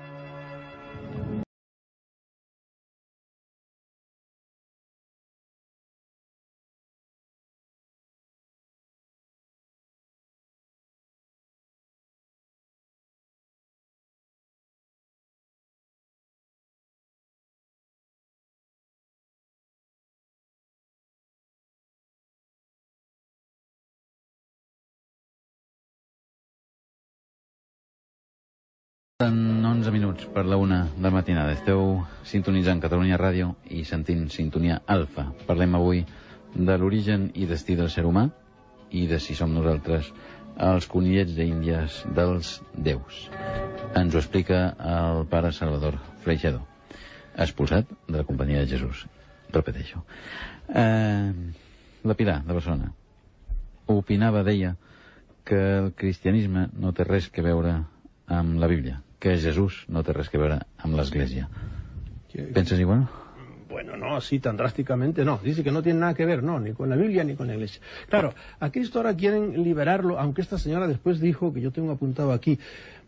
En onze minuts per la una de la matinada. Esteu sintonitzant Catalunya Ràdio i sentint Sintonia Alfa. Parlem avui de l'origen i destí del ser humà i de si som nosaltres els conillets d'Índies dels déus. Ens ho explica el pare Salvador Freixedo, expulsat de la Companyia de Jesús. Repeteixo. Eh, la Pilar, de Barcelona, opinava, deia, que el cristianisme no té res que veure amb la Bíblia, que Jesús no té res que veure amb l'Església. ¿Piensas igual?
Bueno, no, así tan drásticamente no. Dice que no tiene nada que ver, no, ni con la Biblia ni con la Iglesia. Claro, a Cristo ahora quieren liberarlo, aunque esta señora después dijo, que yo tengo apuntado aquí,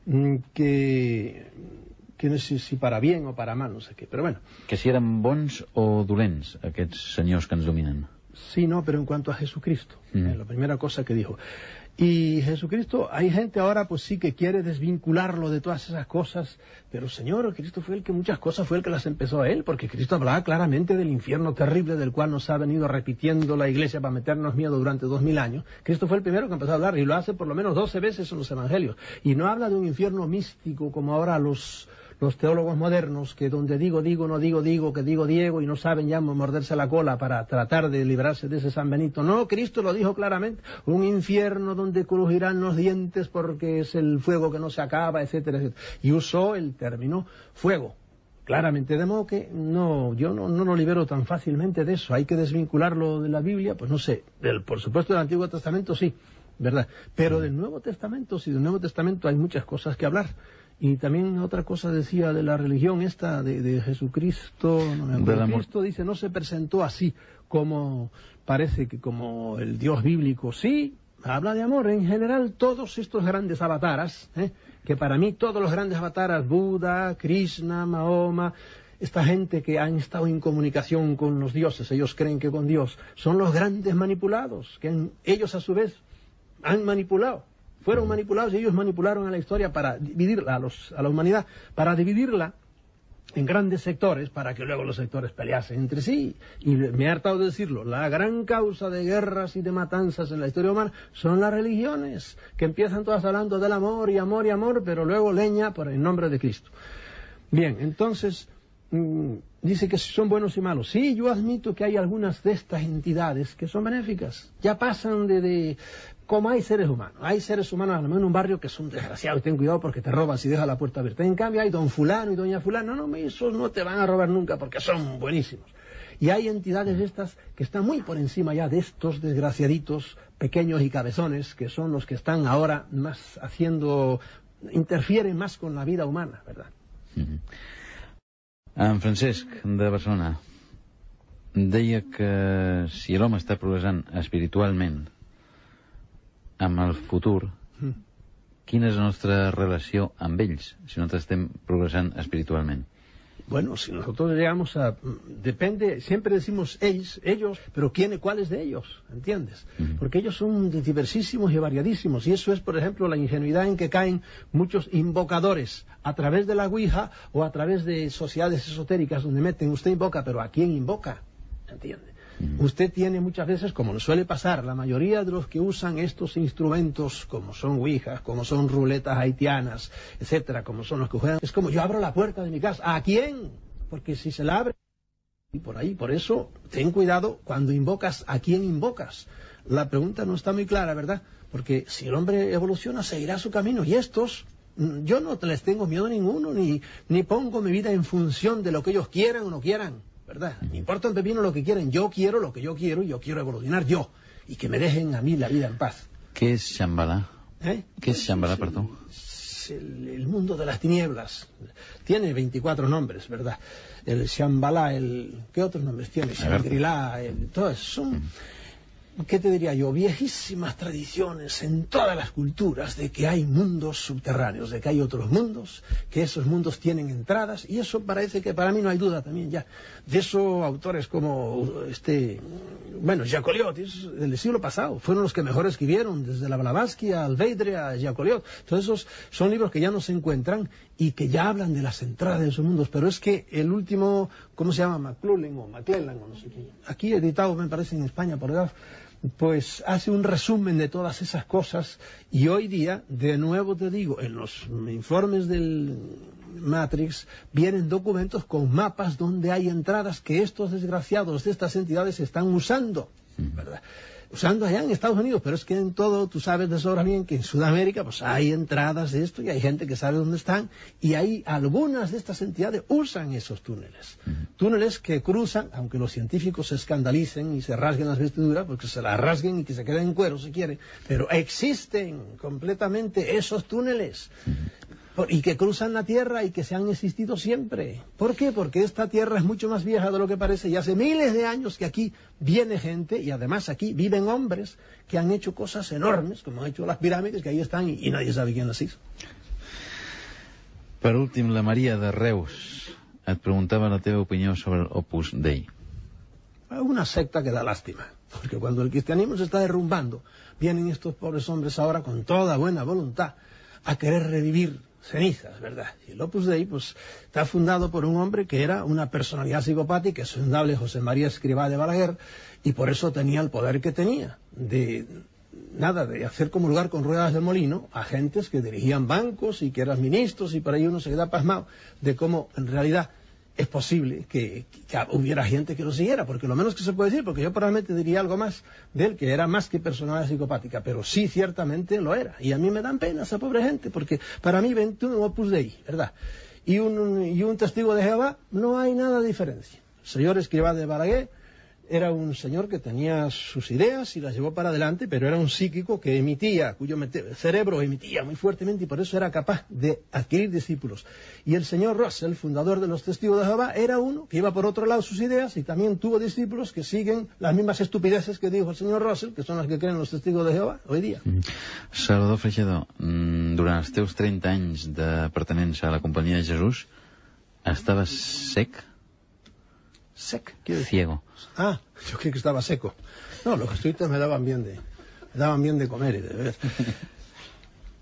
que, que no sé si para bien o para mal, no sé qué, pero bueno.
Que si eren bons o dolents, aquests senyors que ens dominen.
Sí, no, pero en cuanto a Jesucristo,
mm.
eh, la primera cosa que dijo. Y Jesucristo, hay gente ahora pues sí que quiere desvincularlo de todas esas cosas, pero Señor, Cristo fue el que muchas cosas fue el que las empezó a él, porque Cristo hablaba claramente del infierno terrible del cual nos ha venido repitiendo la Iglesia para meternos miedo durante dos mil años. Cristo fue el primero que empezó a hablar y lo hace por lo menos doce veces en los evangelios. Y no habla de un infierno místico como ahora los... los teólogos modernos, que donde digo, digo, no digo, digo, que digo Diego, y no saben ya morderse la cola para tratar de librarse de ese San Benito. No, Cristo lo dijo claramente, un infierno donde crujirán los dientes porque es el fuego que no se acaba, etcétera, etcétera. Y usó el término fuego, claramente, de modo que no, yo no, no lo libero tan fácilmente de eso. Hay que desvincularlo de la Biblia, pues no sé, del, por supuesto del Antiguo Testamento sí, ¿verdad? Pero del Nuevo Testamento, sí, del Nuevo Testamento hay muchas cosas que hablar. Y también otra cosa decía de la religión esta de, de Jesucristo, no me acuerdo, Cristo dice no se presentó así como parece que como el Dios bíblico, sí, habla de amor. En general todos estos grandes avataras, ¿eh? que para mí todos los grandes avataras, Buda, Krishna, Mahoma, esta gente que han estado en comunicación con los dioses, ellos creen que con Dios, son los grandes manipulados, que han, ellos a su vez han manipulado. Fueron manipulados y ellos manipularon a la historia para dividirla, a, los, a la humanidad, para dividirla en grandes sectores para que luego los sectores peleasen entre sí. Y me he hartado de decirlo, la gran causa de guerras y de matanzas en la historia humana son las religiones, que empiezan todas hablando del amor y amor y amor, pero luego leña por el nombre de Cristo. Bien, entonces mmm, dice que son buenos y malos. Sí, yo admito que hay algunas de estas entidades que son benéficas, ya pasan de... de como hay seres humanos, hay seres humanos a lo mejor en un barrio que son desgraciados y ten cuidado porque te roban si dejas la puerta abierta. En cambio hay don fulano y doña fulano, no, no, esos no te van a robar nunca porque son buenísimos. Y hay entidades estas que están muy por encima ya de estos desgraciaditos pequeños y cabezones que son los que están ahora más haciendo, interfieren más con la vida humana, ¿verdad?
Mm-hmm. En Francesc, de Barcelona, deia que si l'home està progressant espiritualment amb el futur, mm. quina és la nostra relació amb ells, si nosaltres estem progressant espiritualment?
Bueno, si nosotros llegamos a... Depende, siempre decimos ellos, ellos, pero ¿quién, ¿cuáles de ellos? ¿Entiendes? Mm. Porque ellos son diversísimos y variadísimos, y eso es, por ejemplo, la ingenuidad en que caen muchos invocadores a través de la Ouija o a través de sociedades esotéricas donde meten, usted invoca, pero ¿a quién invoca? ¿Entiende? Usted tiene muchas veces, como nos suele pasar, la mayoría de los que usan estos instrumentos, como son ouijas, como son ruletas haitianas, etcétera, como son los que juegan, es como yo abro la puerta de mi casa. ¿A quién? Porque si se la abre, y por ahí, por eso, ten cuidado cuando invocas, ¿a quién invocas? La pregunta no está muy clara, ¿verdad? Porque si el hombre evoluciona, seguirá su camino, y estos... Yo no les tengo miedo a ninguno, ni, ni pongo mi vida en función de lo que ellos quieran o no quieran, ¿verdad? Me importa un pepino lo que quieren, yo quiero lo que yo quiero y yo quiero evolucionar yo, y que me dejen a mí la vida en paz.
¿Qué es Shambhala?
¿Eh?
¿Qué es Shambhala,
pues,
perdón?
El, el mundo de las tinieblas. Tiene veinticuatro nombres, ¿verdad? El Shambhala, el... ¿qué otros nombres tiene? Shangri-La, el... todos son... ¿Qué te diría yo? Viejísimas tradiciones en todas las culturas de que hay mundos subterráneos, de que hay otros mundos, que esos mundos tienen entradas, y eso parece que para mí no hay duda también ya. De eso autores como este, bueno, Jacoliot, del siglo pasado, fueron los que mejor escribieron, desde la Blavatsky al Veidre a Jacoliot. Todos esos son libros que ya no se encuentran y que ya hablan de las entradas de esos mundos, pero es que el último, ¿cómo se llama? McClellan o McClellan o no sé qué, aquí editado me parece en España por Gaf, pues hace un resumen de todas esas cosas, y hoy día, de nuevo te digo, en los informes del Matrix vienen documentos con mapas donde hay entradas que estos desgraciados de estas entidades están usando, ¿verdad? Usando allá en Estados Unidos, pero es que en todo, tú sabes de sobra bien que en Sudamérica pues hay entradas de esto y hay gente que sabe dónde están, y ahí algunas de estas entidades usan esos túneles. Uh-huh. Túneles que cruzan, aunque los científicos se escandalicen y se rasguen las vestiduras, porque se las rasguen y que se queden en cuero si quiere, pero existen completamente esos túneles. Uh-huh. Y que cruzan la Tierra y que se han existido siempre. ¿Por qué? Porque esta Tierra es mucho más vieja de lo que parece, y hace miles de años que aquí viene gente, y además aquí viven hombres que han hecho cosas enormes, como han hecho las pirámides, que ahí están, y, y nadie sabe quién las hizo.
Per últim, la Maria de Reus et preguntava la teva opinió sobre el Opus Dei.
Una secta que da lástima, porque cuando el cristianismo se está derrumbando, vienen estos pobres hombres ahora con toda buena voluntad a querer revivir cenizas, ¿verdad? Y el Opus Dei, pues, está fundado por un hombre que era una personalidad psicopática, es indudable, José María Escrivá de Balaguer, y por eso tenía el poder que tenía, de nada, de hacer comulgar con ruedas de molino a gentes que dirigían bancos y que eran ministros, y por ahí uno se queda pasmado de cómo, en realidad, es posible que, que hubiera gente que lo siguiera, porque lo menos que se puede decir, porque yo probablemente diría algo más de él, que era más que personalidad psicopática, pero sí ciertamente lo era, y a mí me dan pena esa pobre gente, porque para mí veintiún Opus Dei, ¿verdad? Y un, y un testigo de Jehová, no hay nada de diferencia. El señor Escrivá de Balaguer era un señor que tenía sus ideas y las llevó para adelante, pero era un psíquico que emitía, cuyo cerebro emitía muy fuertemente, y por eso era capaz de adquirir discípulos. Y el señor Russell, fundador de los Testigos de Jehová, era uno que iba por otro lado sus ideas y también tuvo discípulos que siguen las mismas estupideces que dijo el señor Russell, que son las que creen los Testigos de Jehová hoy día.
Mm. Salvador Freixedor, durant els teus trenta anys de pertenença a la Companyia de Jesús, estaves sec?
Sec, ¿qué
ciego.
Ah, yo creí que estaba seco. No, los jesuitas me daban bien de, me daban bien de comer y de beber.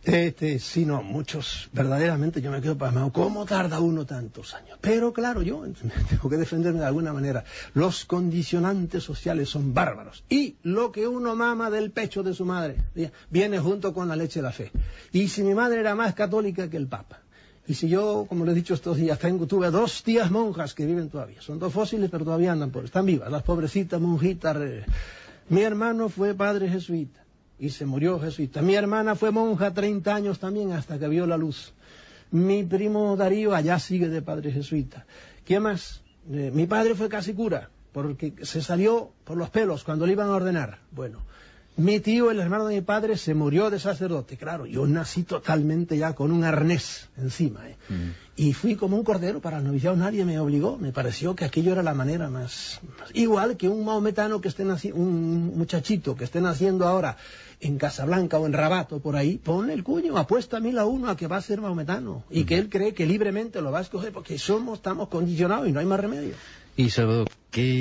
Este, sí, no, muchos, verdaderamente yo me quedo pasmado. ¿Cómo tarda uno tantos años? Pero claro, yo tengo que defenderme de alguna manera. Los condicionantes sociales son bárbaros. Y lo que uno mama del pecho de su madre viene junto con la leche de la fe. Y si mi madre era más católica que el Papa, y si yo, como le he dicho estos días, tengo, tuve dos tías monjas que viven todavía. Son dos fósiles, pero todavía andan por, están vivas, las pobrecitas monjitas. Mi hermano fue padre jesuita y se murió jesuita. Mi hermana fue monja treinta años también hasta que vio la luz. Mi primo Darío allá sigue de padre jesuita. ¿Quién más? Eh, mi padre fue casi cura, porque se salió por los pelos cuando le iban a ordenar. Bueno, mi tío, el hermano de mi padre, se murió de sacerdote. Claro, yo nací totalmente ya con un arnés encima. ¿eh? Mm. Y fui como un cordero para el noviciado. Nadie me obligó. Me pareció que aquello era la manera más... más... Igual que un maometano que esté naciendo, un muchachito que esté naciendo ahora en Casablanca o en Rabat o por ahí, ponle el cuño, apuesta mil a uno a que va a ser maometano. Y mm. que él cree que libremente lo va a escoger porque somos, estamos condicionados y no hay más remedio.
I Salvador,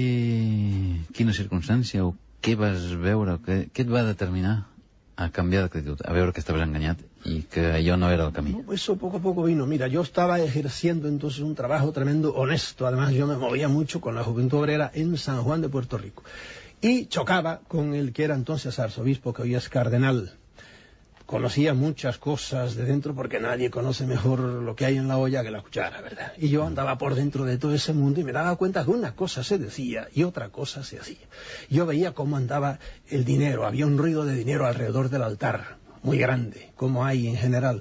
què... quina circumstància o què vas veure, què, què et va determinar a cambiar d'actitud, a veure que estaves enganyat y que allò no era el camí?
No, eso poco a poco vino. Mira, yo estaba ejerciendo entonces un trabajo tremendo, honesto. Además, yo me movía mucho con la Juventud Obrera en San Juan de Puerto Rico. Y chocaba con el que era entonces arzobispo, que hoy es cardenal. Conocía muchas cosas de dentro porque nadie conoce mejor lo que hay en la olla que la cuchara, ¿verdad? Y yo andaba por dentro de todo ese mundo y me daba cuenta que una cosa se decía y otra cosa se hacía. Yo veía cómo andaba el dinero, había un ruido de dinero alrededor del altar, muy grande, como hay en general.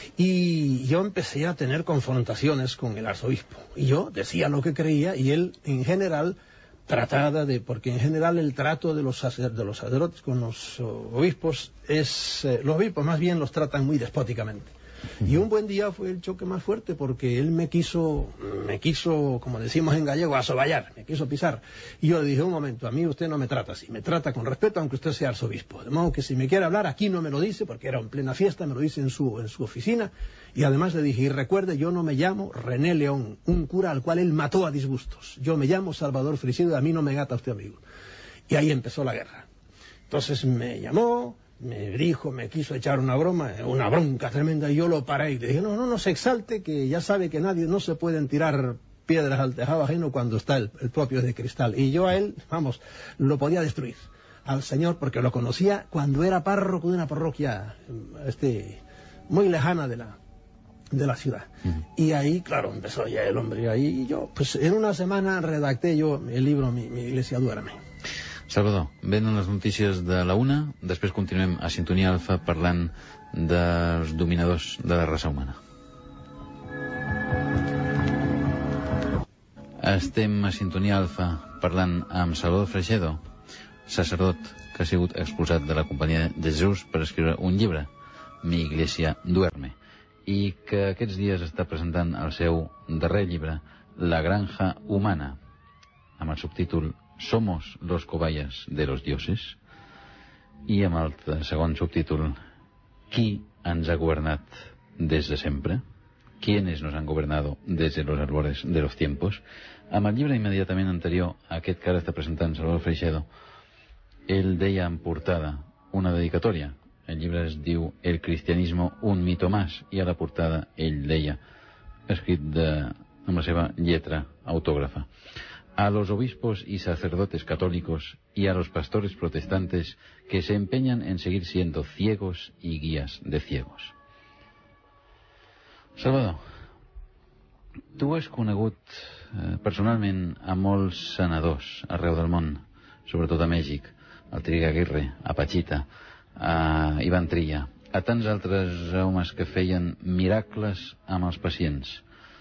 Y yo empecé a tener confrontaciones con el arzobispo. Y yo decía lo que creía y él, en general, tratada de, porque en general el trato de los, sacer, de los sacerdotes con los obispos es, eh, los obispos más bien los tratan muy despóticamente. Y un buen día fue el choque más fuerte porque él me quiso, me quiso, como decimos en gallego, asoballar, me quiso pisar. Y yo le dije, un momento, a mí usted no me trata así, me trata con respeto aunque usted sea arzobispo. De modo que si me quiere hablar aquí no me lo dice, porque era en plena fiesta, me lo dice en su, en su oficina. Y además le dije, y recuerde, yo no me llamo René León, un cura al cual él mató a disgustos. Yo me llamo Salvador Freixedo y a mí no me gata usted amigo. Y ahí empezó la guerra. Entonces me llamó, me dijo, me quiso echar una broma, una bronca tremenda, y yo lo paré y le dije, no, no, no se exalte, que ya sabe que nadie, no se pueden tirar piedras al tejado ajeno cuando está el, el propio de cristal. Y yo a él, vamos, lo podía destruir, al señor, porque lo conocía cuando era párroco de una parroquia este, muy lejana de la, de la ciudad. Uh-huh. Y ahí, claro, empezó ya el hombre, ahí y yo, pues en una semana redacté yo el libro Mi, mi iglesia duerme.
Salvador, venen les notícies de la una, després continuem a Sintonia Alfa parlant dels dominadors de la raça humana. Estem a Sintonia Alfa parlant amb Salvador Freixedo, sacerdot que ha sigut expulsat de la Companyia de Jesús per escriure un llibre, Mi iglesia duerme, i que aquests dies està presentant el seu darrer llibre, La granja humana, amb el subtítol Somos los cobayas de los dioses, i amb el segon subtítol Qui ens ha governat des de sempre? ¿Quiénes nos han gobernado desde los albores de los tiempos? Amb el llibre immediatament anterior a aquest que ara està presentant Salvador Freixedo, ell deia en portada una dedicatòria. El llibre es diu El cristianismo un mito más, i a la portada ell deia, escrit de, amb la seva lletra autògrafa: a los obispos y sacerdotes católicos y a los pastores protestantes que se empeñan en seguir siendo ciegos y guías de ciegos. Salvador, tu has conegut eh, personalment a molts senadors arreu del món, sobretot a Mèxic, al Triga Aguirre, a Pachita, a Ivan Trilla, a tants altres homes que feien miracles amb els pacients.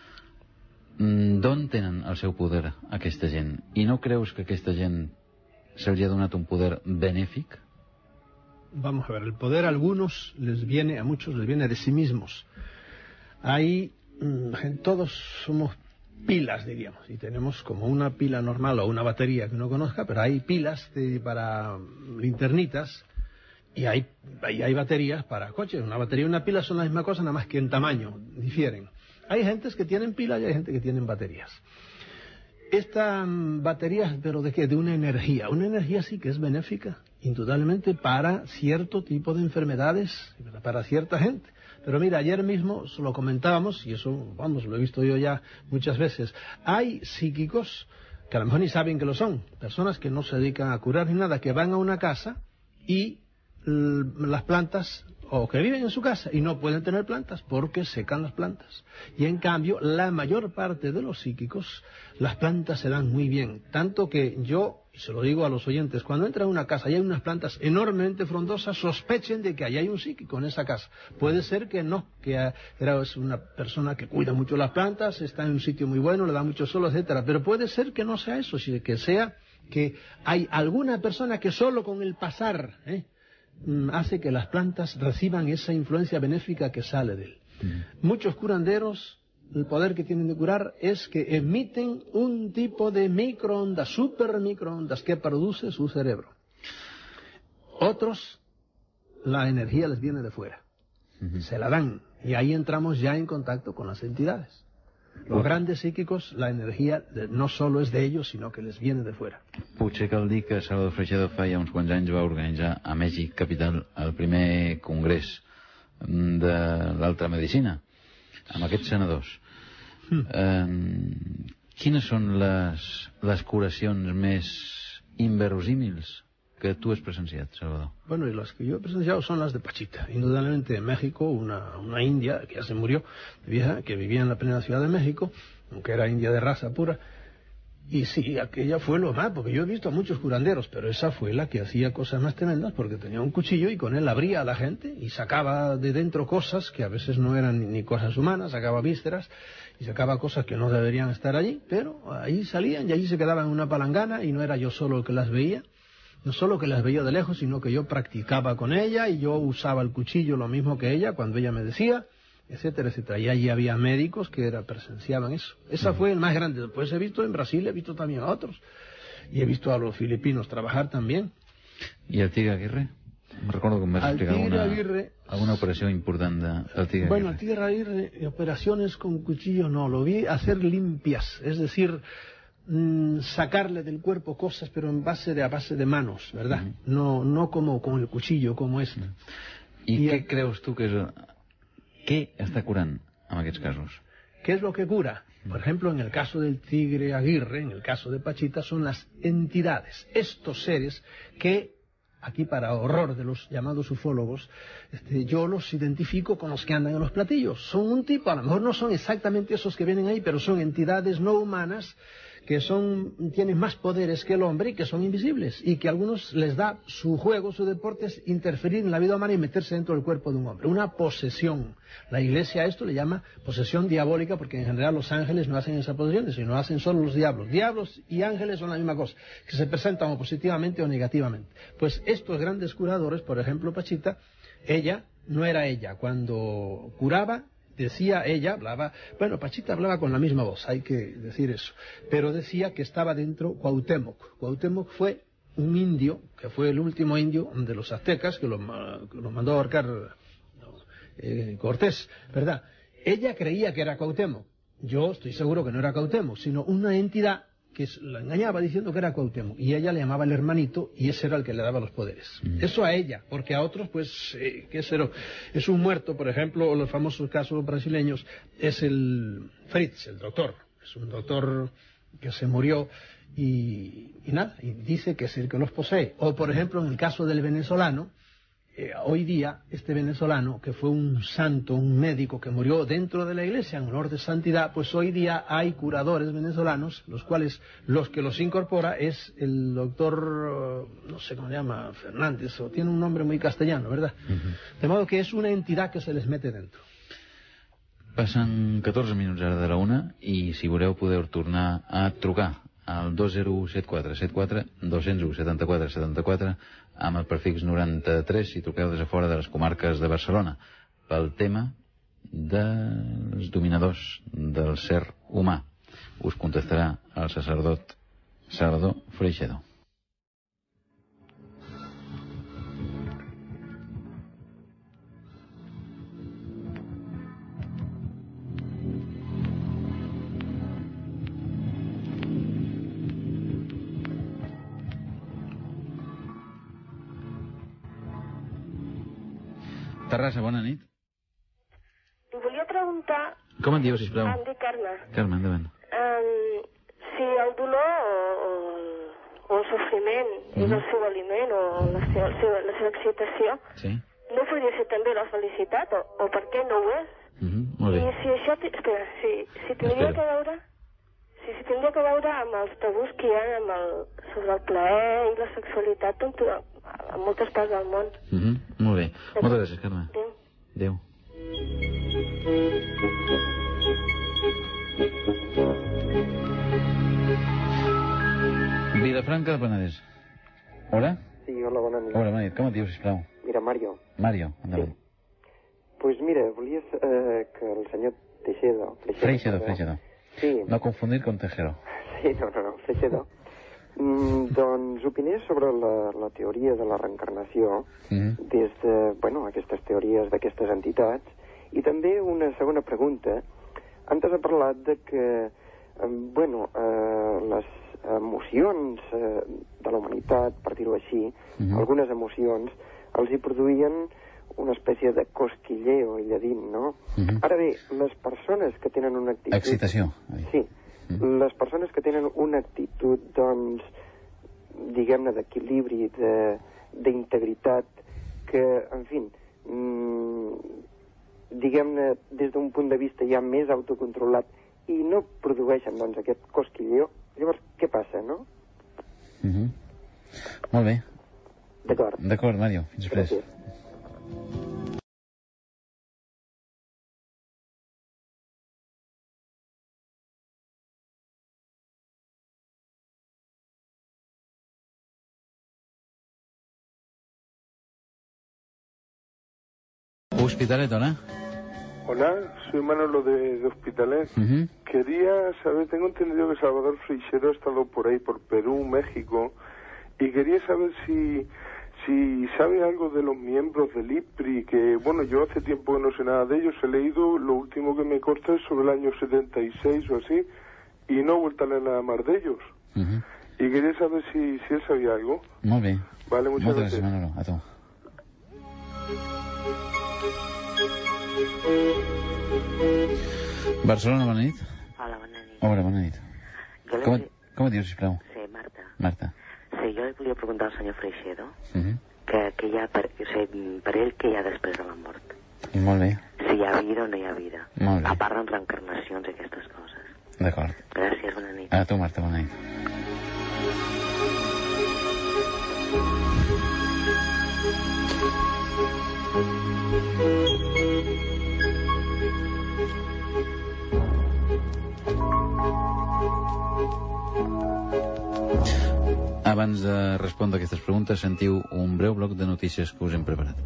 D'on tenen el seu poder aquesta gent? I no creus que aquesta gent se'ls ha donat un poder benéfic?
Vamos a ver, el poder a algunos les viene, a muchos les viene de sí mismos. Ahí todos somos pilas, diríamos, y tenemos como una pila normal o una batería que uno conozca, pero hay pilas de, para linternitas y hay, hay, hay baterías para coches. Una batería y una pila son la misma cosa, nada más que en tamaño difieren. Hay gentes que tienen pilas y hay gente que tienen baterías. esta mm, batería, ¿pero de qué? De una energía. Una energía sí que es benéfica, indudablemente, para cierto tipo de enfermedades, para cierta gente. Pero mira, ayer mismo lo comentábamos, y eso, vamos, lo he visto yo ya muchas veces. Hay psíquicos que a lo mejor ni saben que lo son, personas que no se dedican a curar ni nada, que van a una casa y las plantas, o que viven en su casa y no pueden tener plantas porque secan las plantas. Y en cambio, la mayor parte de los psíquicos, las plantas se dan muy bien. Tanto que yo, y se lo digo a los oyentes, cuando entran a una casa y hay unas plantas enormemente frondosas, sospechen de que ahí hay un psíquico en esa casa. Puede ser que no, que era una persona que cuida mucho las plantas, está en un sitio muy bueno, le da mucho sol, etcétera. Pero puede ser que no sea eso, sino que sea que hay alguna persona que solo con el pasar, ¿eh? hace que las plantas reciban esa influencia benéfica que sale de él. Mm. Muchos curanderos, el poder que tienen de curar es que emiten un tipo de microondas, super microondas, que produce su cerebro. Otros, la energía les viene de fuera. Mm-hmm. Se la dan. Y ahí entramos ya en contacto con las entidades. Los grandes psíquicos, la energia no solo és d'ells, sinó que les viene de fuera.
Potser cal dir que Salvador Freixedo fa ja uns quants anys va organitzar a Mèxic capital el primer congrés de l'altra medicina, amb aquests senadors. Mm. Eh, quines són les, les curacions més inverosímils que tú has presenciado, Salvador?
Bueno, y las que yo he presenciado son las de Pachita. Indudablemente en México, una, una india, que ya se murió, de vieja, que vivía en la plena ciudad de México, aunque era india de raza pura. Y sí, aquella fue lo más, porque yo he visto a muchos curanderos, pero esa fue la que hacía cosas más tremendas, porque tenía un cuchillo y con él abría a la gente y sacaba de dentro cosas que a veces no eran ni, ni cosas humanas, sacaba vísceras y sacaba cosas que no deberían estar allí, pero ahí salían y allí se quedaban en una palangana y no era yo solo el que las veía. No solo que las veía de lejos, sino que yo practicaba con ella y yo usaba el cuchillo lo mismo que ella cuando ella me decía, etcétera, etcétera. Y allí había médicos que era, presenciaban eso. Esa fue el más grande. Después he visto en Brasil, he visto también a otros. Y he visto a los filipinos trabajar también.
¿Y el Tigre Aguirre? Me recuerdo que me has explicado alguna, Aguirre, alguna operación importante del Tigre
Bueno,
Aguirre.
el Tigre Aguirre, operaciones con cuchillo no, lo vi hacer limpias, es decir, mmm, sacarle del cuerpo cosas, pero en base de, a base de manos, ¿verdad? Uh-huh. No, no como con el cuchillo, como este. Uh-huh.
¿Y, ¿Y qué el... creus tú que es... ¿Qué está curando en aquests casos?
¿Qué es lo que cura? Por ejemplo, en el caso del Tigre Aguirre, en el caso de Pachita, son las entidades, estos seres que, aquí para horror de los llamados ufólogos, este, yo los identifico con los que andan en los platillos. Son un tipo, a lo mejor no son exactamente esos que vienen ahí, pero son entidades no humanas que son, tienen más poderes que el hombre y que son invisibles, y que a algunos les da su juego, su deporte es interferir en la vida humana y meterse dentro del cuerpo de un hombre. Una posesión. La Iglesia a esto le llama posesión diabólica, porque en general los ángeles no hacen esa posesión, sino hacen solo los diablos. Diablos y ángeles son la misma cosa, que se presentan o positivamente o negativamente. Pues estos grandes curadores, por ejemplo Pachita, ella no era ella. Cuando curaba, decía ella, hablaba, bueno, Pachita hablaba con la misma voz, hay que decir eso, pero decía que estaba dentro Cuauhtémoc. Cuauhtémoc fue un indio, que fue el último indio de los aztecas, que lo, que lo mandó a ahorcar eh, Cortés, ¿verdad? Ella creía que era Cuauhtémoc. Yo estoy seguro que no era Cuauhtémoc, sino una entidad que la engañaba diciendo que era Cuauhtémoc, y ella le llamaba el hermanito, y ese era el que le daba los poderes. Mm. Eso a ella, porque a otros, pues, eh, ¿qué será? Es un muerto, por ejemplo, los famosos casos brasileños, es el Fritz, el doctor, es un doctor que se murió, y, y nada, y dice que es el que los posee. O, por ejemplo, en el caso del venezolano, Eh, hoy día, este venezolano, que fue un santo, un médico que murió dentro de la iglesia en honor de santidad, pues hoy día hay curadores venezolanos, los cuales, los que los incorpora es el doctor, no sé cómo se llama, Fernández, o tiene un nombre muy castellano, ¿verdad? Uh-huh. De modo que es una entidad que se les mete dentro.
Passen catorze minuts ara de la una, i si voleu podeu tornar a trucar al dos zero u set quatre set quatre dos zero u setanta-quatre setanta-quatre amb el prefix noranta-tres si truqueu des de fora de les comarques de Barcelona pel tema dels dominadors del ser humà. Us contestarà el sacerdot Salvador Freixedo. Terrassa, bona nit.
Li volia preguntar...
Com et dius, sisplau?
Em dic Carme.
Carme, endavant.
Um, si el dolor o, o el sofriment mm-hmm. és el seu aliment o la seva, la seva, la seva excitació,
sí.
no podria ser també la felicitat o, o per què no ho és?
Mm-hmm. Molt bé.
I si això... Espera, si, si tindria Espera. que veure... Si, si tindria que veure amb els tabús que hi ha amb el, sobre el plaer i la sexualitat en, en moltes parts del món.
Mm-hmm. Molt bé. Adeu. Moltes gràcies, Carme.
Adéu.
Adéu. Vilafranca del Penedès. Hola?
Sí, hola, bona nit.
Hola, bona nit. Com et dius, sisplau?
Mira, Mario.
Mario, endavant.
Sí. Pues mira, volies eh, que el senyor Teixedo...
Freixedo, Freixedo.
Sí.
No confundir con Tejero.
Sí, no, no, no, Freixedo. Mm, doncs opinés sobre la, la teoria de la reencarnació mm-hmm. des de, bueno, aquestes teories d'aquestes entitats, i també una segona pregunta. Antes ha parlat de que, eh, bueno, eh, les emocions eh, de la humanitat, per dir-ho així, mm-hmm. algunes emocions, els hi produïen una espècie de cosquilleo, ella dit, no? Mm-hmm. Ara bé, les persones que tenen una actitud...
Excitació.
Sí. Mm-hmm. Les persones que tenen una actitud, doncs, diguem-ne, d'equilibri, d'integritat, que, en fi, mmm, diguem-ne, des d'un punt de vista ja més autocontrolat, i no produeixen, doncs, aquest cosquilleo, llavors, què passa, no?
Mm-hmm. Molt bé.
D'acord.
D'acord, Mario. Fins després.
Gràcies.
Hospitalet, hola.
Hola, soy Manolo de, de Hospitalet. Uh-huh. Quería saber, tengo entendido que Salvador Freixedo ha estado por ahí, por Perú, México, y quería saber si, si sabe algo de los miembros del I P R I, que, bueno, yo hace tiempo que no sé nada de ellos, he leído, lo último que me consta es sobre el año setenta y seis o así, y no he vuelto a leer nada más de ellos. Uh-huh. Y quería saber si, si él sabía algo.
Muy bien.
Vale, muchas
Moltes
gracias.
Manolo, a tu. Barcelona, bona nit.
Hola, bona nit.
Hola, bona nit.
Jo
com,
volia...
com et dius, sisplau?
Sí, Marta.
Marta.
Sí, jo li volia preguntar al senyor Freixedo
uh -huh.
que, que hi ha, per, o sigui, per ell, què hi ha després de la mort.
Molt bé.
Si hi ha vida o no hi ha vida.
Molt bé.
A part de reencarnacions i aquestes coses.
D'acord.
Gràcies, bona nit.
A tu, Marta, bona nit. Abans de respondre a aquestes preguntes, sentiu un breu bloc de notícies que us hem preparat.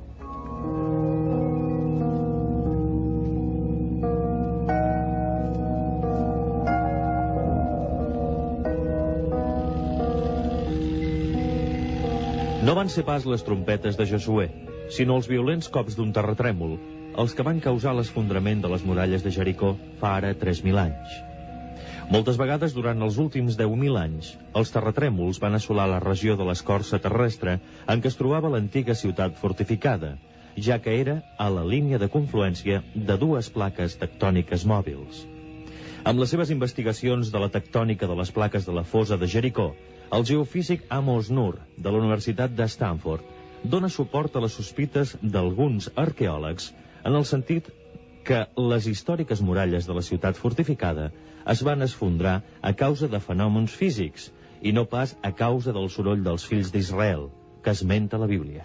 No van ser pas les trompetes de Josué, sinó els violents cops d'un terratrèmol, els que van causar l'esfondrament de les muralles de Jericó fa ara tres mil anys. Moltes vegades durant els últims deu mil anys, els terratrèmols van assolar la regió de l'escorça terrestre en què es trobava l'antiga ciutat fortificada, ja que era a la línia de confluència de dues plaques tectòniques mòbils. Amb les seves investigacions de la tectònica de les plaques de la fosa de Jericó, el geofísic Amos Nur, de la Universitat de Stanford, dona suport a les sospites d'alguns arqueòlegs en el sentit que les històriques muralles de la ciutat fortificada es van esfondrar a causa de fenòmens físics i no pas a causa del soroll dels fills d'Israel, que esmenta la Bíblia.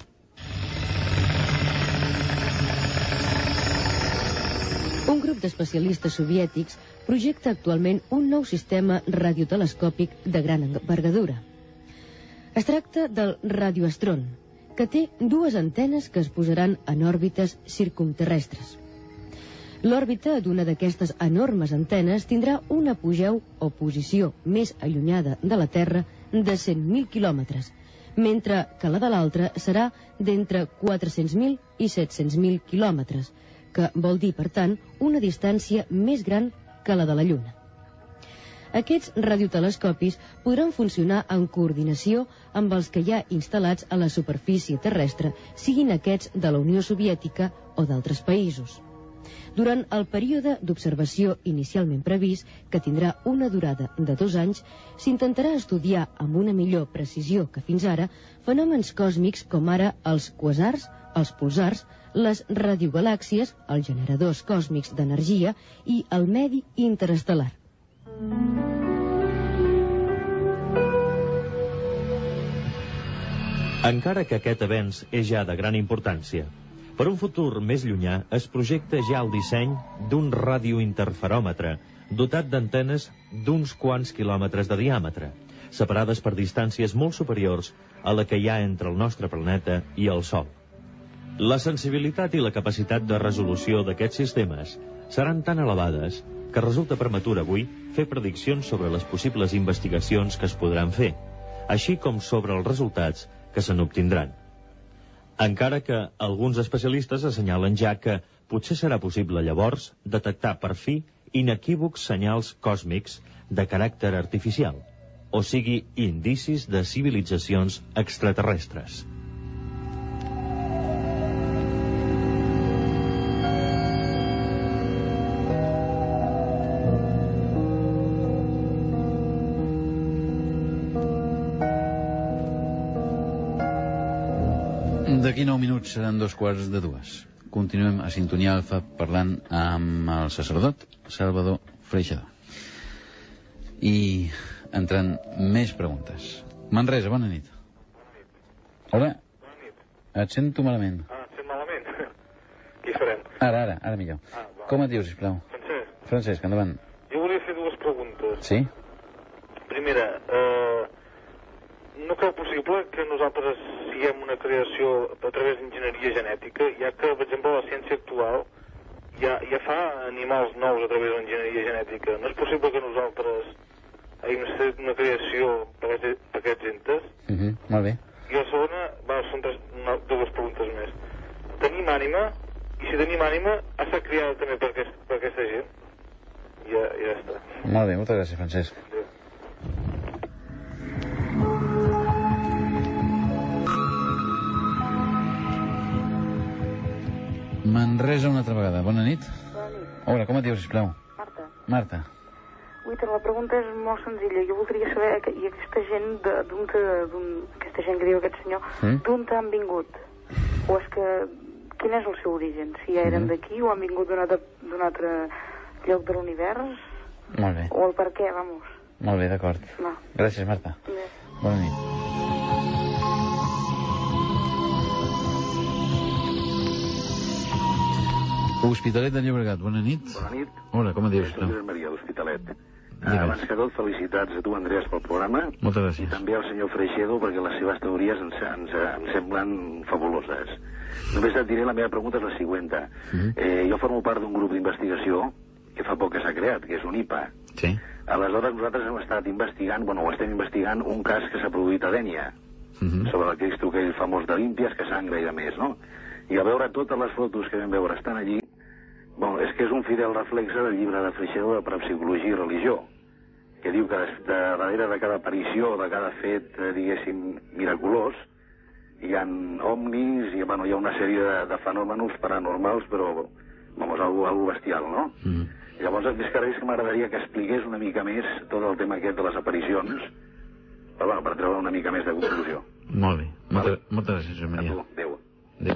Un grup d'especialistes soviètics projecta actualment un nou sistema radiotelescòpic de gran envergadura. Es tracta del radioastron, que té dues antenes que es posaran en òrbites circumterrestres. L'òrbita d'una d'aquestes enormes antenes tindrà un apogeu o posició més allunyada de la Terra de cent mil quilòmetres, mentre que la de l'altra serà d'entre quatre-cents mil i set-cents mil quilòmetres, que vol dir, per tant, una distància més gran que la de la Lluna. Aquests radiotelescopis podran funcionar en coordinació amb els que hi ha instal·lats a la superfície terrestre, siguin aquests de la Unió Soviètica o d'altres països. Durant el període d'observació inicialment previst, que tindrà una durada de dos anys, s'intentarà estudiar amb una millor precisió que fins ara fenòmens còsmics com ara els quasars, els pulsars, les radiogalàxies, els generadors còsmics d'energia i el medi interestel·lar.
Encara que aquest avenç és ja de gran importància, per un futur més llunyà es projecta ja el disseny d'un radiointerferòmetre dotat d'antenes d'uns quants quilòmetres de diàmetre, separades per distàncies molt superiors a la que hi ha entre el nostre planeta i el Sol. La sensibilitat i la capacitat de resolució d'aquests sistemes seran tan elevades que resulta prematur avui fer prediccions sobre les possibles investigacions que es podran fer, així com sobre els resultats que se n'obtindran. Encara que alguns especialistes assenyalen ja que potser serà possible llavors detectar per fi inequívocs senyals còsmics de caràcter artificial, o sigui, indicis de civilitzacions extraterrestres.
D'aquí nou minuts seran dos quarts de dues. Continuem a Sintonia Alfa parlant amb el sacerdot Salvador Freixador. I entrant més preguntes. Manresa, bona nit. Hola. Et sento malament.
Ah, et sento malament? Què farem?
Ara, ara, ara millor.
Ah,
Com et dius, sisplau?
Francesc.
Francesc, endavant.
Jo volia fer dues preguntes.
Sí?
Primera, eh, no creu possible que nosaltres siguem una creació a través d'enginyeria genètica, ja que, per exemple, la ciència actual ja, ja fa animals nous a través d'enginyeria genètica. No és possible que nosaltres hàgim estat una creació per aquests, per aquests entes?
Uh -huh, molt bé.
I la segona, bueno, són tres, una, dues preguntes més. Tenim ànima? I si tenim ànima, ha estat criada també per, aquest, per aquesta gent? Ja, ja està.
Molt bé, moltes gràcies, Francesc.
Adéu.
Manresa una altra vegada. Bona nit.
Bona nit.
Hola, com et dius, sisplau?
Marta.
Marta.
Uita, la pregunta és molt senzilla. Jo voldria saber, que, i aquesta gent, d'on, aquesta gent que diu aquest senyor, mm? d'on han vingut? O és que, quin és el seu origen? Si ja eren mm -hmm. d'aquí o han vingut d'un altre, d'un altre lloc de l'univers?
Molt bé.
O el per què, vamos.
Molt bé, d'acord.
No.
Gràcies, Marta.
Bé.
Bona nit. Hospitalet de Llobregat, bona nit.
Bona nit.
Hola, com et dius?
Soc Josep Maria, l'Hospitalet. Ah, abans que tot, felicitats a tu, Andrés, pel programa.
Moltes gràcies.
I també al senyor Freixedo, perquè les seves teories ens, ens, ens semblen fabuloses. Només et diré, la meva pregunta és la següent. Mm-hmm. eh, jo formo part d'un grup d'investigació que fa poc que s'ha creat, que és un I P A.
Sí.
Aleshores, nosaltres hem estat investigant, bueno, ho estem investigant, un cas que s'ha produït a Dénia, mm-hmm. sobre el Cristo aquell famós d'Olímpies, que sangra i de més, no? I a veure totes les fotos que vam veure estan allí, bon, és que és un fidel reflexe del llibre de Freixedo de Parapsicologia i Religió, que diu que de, de, darrere de cada aparició, de cada fet, eh, diguéssim, miraculós, hi ha omnis, i bueno, hi ha una sèrie de, de fenòmenos paranormals, però, vamos, algo, algo bestial, no? Mm. Llavors, més que res, que m'agradaria que expliqués una mica més tot el tema aquest de les aparicions, per, bueno, per treure una mica més de conclusió.
Molt bé. Moltes, vale. moltes gràcies, Josep Maria.
Adéu. Adéu.
Adéu.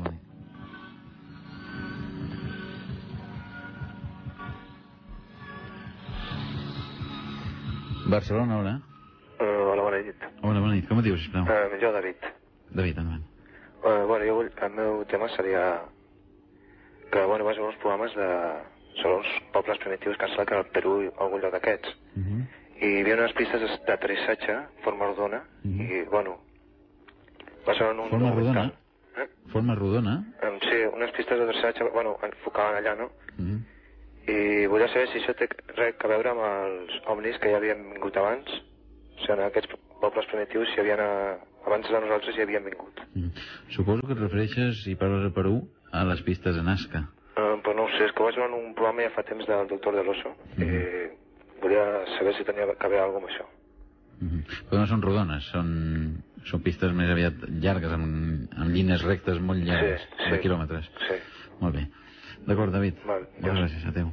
Barcelona, hola.
Uh, hola, bona nit.
Hola, bona nit. Com et dius, sisplau?
Uh, jo, David.
David, endavant.
Uh, bueno, jo vull, el meu tema seria que, bueno, vaig veure uns programes de, sobre uns pobles primitius que han estat al Perú o algun lloc d'aquests. Uh -huh. I hi havia unes pistes d'aterrissatge, forma rodona, uh -huh. i, bueno, va ser un...
Forma rodona? Eh? Forma rodona?
Um, sí, unes pistes d'aterrissatge, bueno, enfocaven allà, no? Uh -huh. I volia saber si això té res a veure amb els omnis que ja havien vingut abans, o sigui, en aquests pobles primitius, si havien a... abans de nosaltres hi havien vingut.
Mm. Suposo que et refereixes, si parles de Perú, a les pistes de Nazca.
Uh, però no ho sé, és que ho vaig veure en un programa ja fa temps del doctor de l'Oso, mm. i volia saber si tenia que veure alguna cosa amb això.
Mm-hmm. Però no són rodones, són, són pistes més aviat llargues, amb, amb línies rectes molt llargues, sí, sí. de quilòmetres.
Sí.
Molt bé. D'acord, David.
Val,
moltes gràcies. Adéu.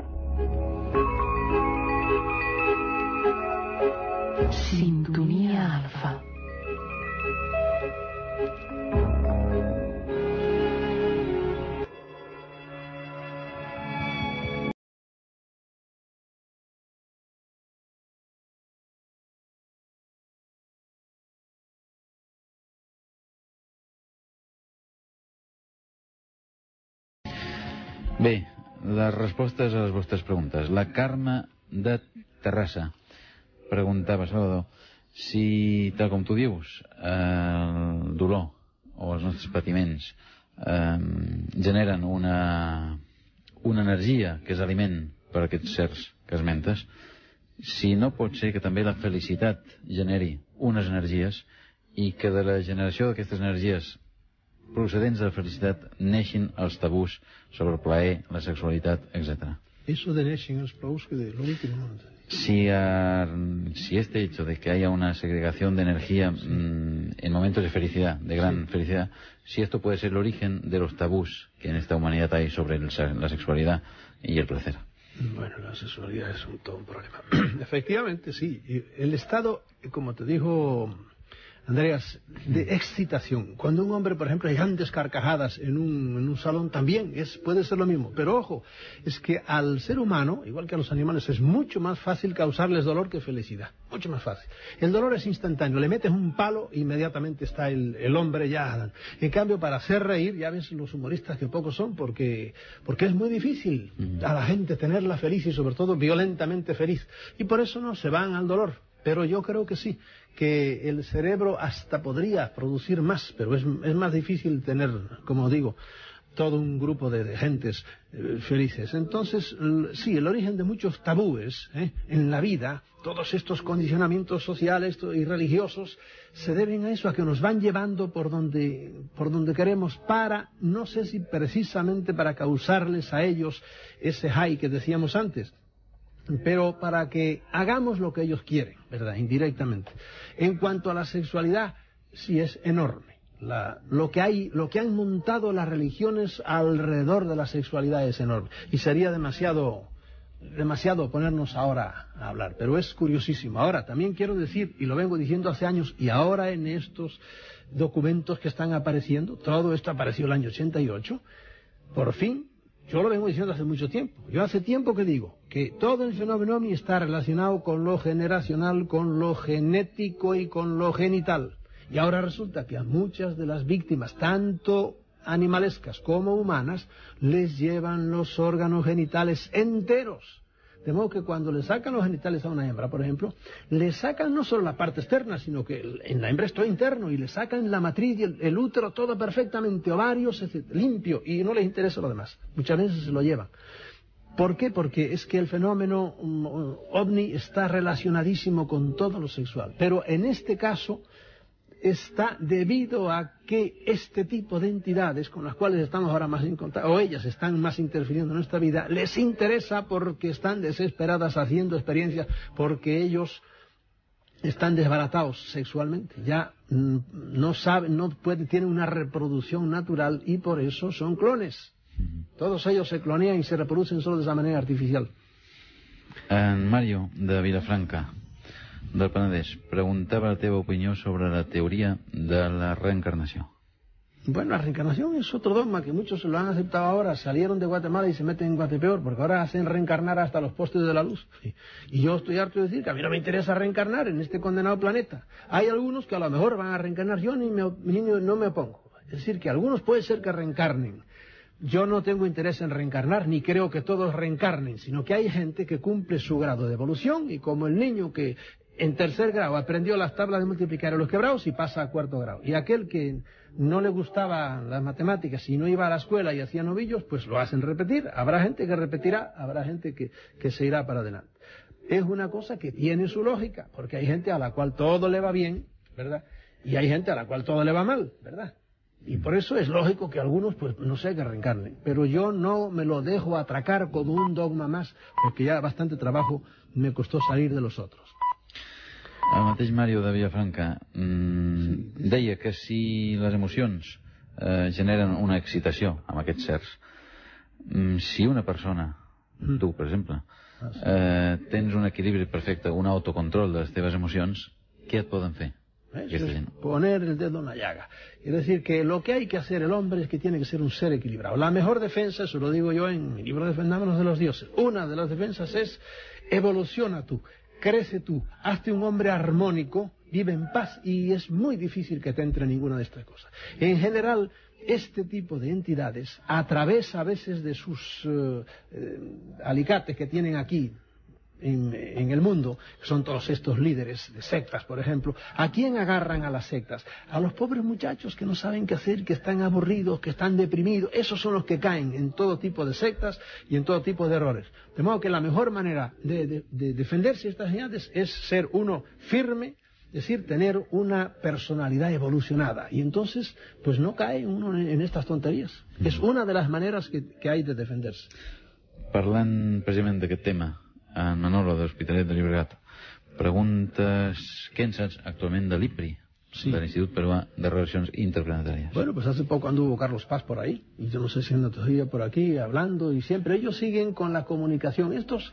Sintonia Alfa.
Bé, les respostes a les vostres preguntes. La Carme de Terrassa preguntava, Salvador, si, tal com tu dius, el dolor o els nostres patiments eh, generen una, una energia que és aliment per a aquests certs que esmentes, si no pot ser que també la felicitat generi unes energies i que de la generació d'aquestes energies procedents de la felicitat neixin els tabús sobre el plaer, la sexualitat, etcétera.
Eso de neixin els tabús, que de lo último no entendí.
Si, uh, si este hecho de que haya una segregación de energía sí. mmm, en momentos de felicidad, de gran sí. felicidad, si esto puede ser el origen de los tabús que en esta humanidad hay sobre el, la sexualidad y el placer.
Bueno, la sexualidad es un, todo un problema. Efectivamente, sí. El estado, como te dijo Andreas, de excitación. Cuando un hombre, por ejemplo, hay grandes carcajadas en un, en un salón, también es, puede ser lo mismo. Pero ojo, es que al ser humano, igual que a los animales, es mucho más fácil causarles dolor que felicidad. Mucho más fácil. El dolor es instantáneo. Le metes un palo, inmediatamente está el, el hombre ya. En cambio, para hacer reír, ya ves los humoristas que pocos son, porque, porque es muy difícil a la gente tenerla feliz y sobre todo violentamente feliz. Y por eso no se van al dolor. Pero yo creo que sí, que el cerebro hasta podría producir más, pero es, es más difícil tener, como digo, todo un grupo de, de gentes eh, felices. Entonces, sí, el origen de muchos tabúes ¿eh? en la vida, todos estos condicionamientos sociales y religiosos, se deben a eso, a que nos van llevando por donde, por donde queremos para, no sé si precisamente para causarles a ellos ese high que decíamos antes, pero para que hagamos lo que ellos quieren, ¿verdad? Indirectamente. En cuanto a la sexualidad, sí es enorme. La, lo que hay, lo que han montado las religiones alrededor de la sexualidad es enorme. Y sería demasiado, demasiado ponernos ahora a hablar, pero es curiosísimo. Ahora, también quiero decir, y lo vengo diciendo hace años, y ahora en estos documentos que están apareciendo, todo esto apareció el año ochenta y ocho, por fin. Yo lo vengo diciendo hace mucho tiempo. Yo hace tiempo que digo que todo el fenómeno ovni está relacionado con lo generacional, con lo genético y con lo genital. Y ahora resulta que a muchas de las víctimas, tanto animalescas como humanas, les llevan los órganos genitales enteros. De modo que cuando le sacan los genitales a una hembra, por ejemplo, le sacan no solo la parte externa, sino que en la hembra es todo interno, y le sacan la matriz y el, el útero, todo perfectamente, ovarios, etcétera, limpio, y no les interesa lo demás. Muchas veces se lo llevan. ¿Por qué? Porque es que el fenómeno um, ovni está relacionadísimo con todo lo sexual. Pero en este caso está debido a que este tipo de entidades con las cuales estamos ahora más en contacto, o ellas están más interfiriendo en nuestra vida, les interesa porque están desesperadas haciendo experiencias, porque ellos están desbaratados sexualmente, ya mm, no saben, no pueden, tienen una reproducción natural y por eso son clones. Todos ellos se clonean y se reproducen solo de esa manera artificial.
En Mario, de Vilafranca, del Penedès, preguntava la teva opinió sobre la teoria de la reencarnació.
Bueno, la reencarnación es otro dogma que muchos lo han aceptado ahora. Salieron de Guatemala y se meten en Guatepeor, porque ahora hacen reencarnar hasta los postes de la luz. Y yo estoy harto de decir que a mí no me interesa reencarnar en este condenado planeta. Hay algunos que a lo mejor van a reencarnar, yo ni me, ni, no me opongo. Es decir, que algunos puede ser que reencarnen. Yo no tengo interés en reencarnar, ni creo que todos reencarnen, sino que hay gente que cumple su grado de evolución, y como el niño que en tercer grado aprendió las tablas de multiplicar en los quebrados y pasa a cuarto grado. Y aquel que no le gustaban las matemáticas y no iba a la escuela y hacía novillos, pues lo hacen repetir. Habrá gente que repetirá, habrá gente que, que se irá para adelante. Es una cosa que tiene su lógica, porque hay gente a la cual todo le va bien, ¿verdad? Y hay gente a la cual todo le va mal, ¿verdad? Y por eso es lógico que algunos, pues, no sé, que reencarnen. Pero yo no me lo dejo atracar como un dogma más, porque ya bastante trabajo me costó salir de los otros.
El mateix Mario de Villafranca mmm, deia que si les emocions eh, generen una excitació amb aquests certs, mmm, si una persona, mm. tu, per exemple, ah, sí. eh, tens un equilibri perfecte, un autocontrol de les teves emocions, què et poden fer?
Eso es poner el dedo en la llaga. Es decir, que lo que hay que hacer el hombre es que tiene que ser un ser equilibrado. La mejor defensa, eso lo digo yo en mi libro Defendámonos de los dioses, una de las defensas es evoluciona tú, crece tú, hazte un hombre armónico, vive en paz, y es muy difícil que te entre ninguna de estas cosas. En general, este tipo de entidades, a través a veces de sus uh, eh, alicates que tienen aquí en, en el mundo, que son todos estos líderes de sectas, por ejemplo, ¿a quién agarran a las sectas? A los pobres muchachos que no saben qué hacer, que están aburridos, que están deprimidos. Esos son los que caen en todo tipo de sectas y en todo tipo de errores. De modo que la mejor manera de, de, de defenderse de estas entidades es ser uno firme, es decir, tener una personalidad evolucionada. Y entonces, pues no cae uno en estas tonterías. Es una de las maneras que, que hay de defenderse.
Parlant precisament d'aquest tema, en Manolo, de l'Hospitalet de Llobregat, preguntes què en saps actualment de l'I P R I, sí, de l'Institut Peruà de Relacions Interplanetarias.
Bueno, pues hace poco anduvo Carlos Paz por ahí, y yo no sé si anda todavía por aquí hablando, y siempre ellos siguen con la comunicación. Estos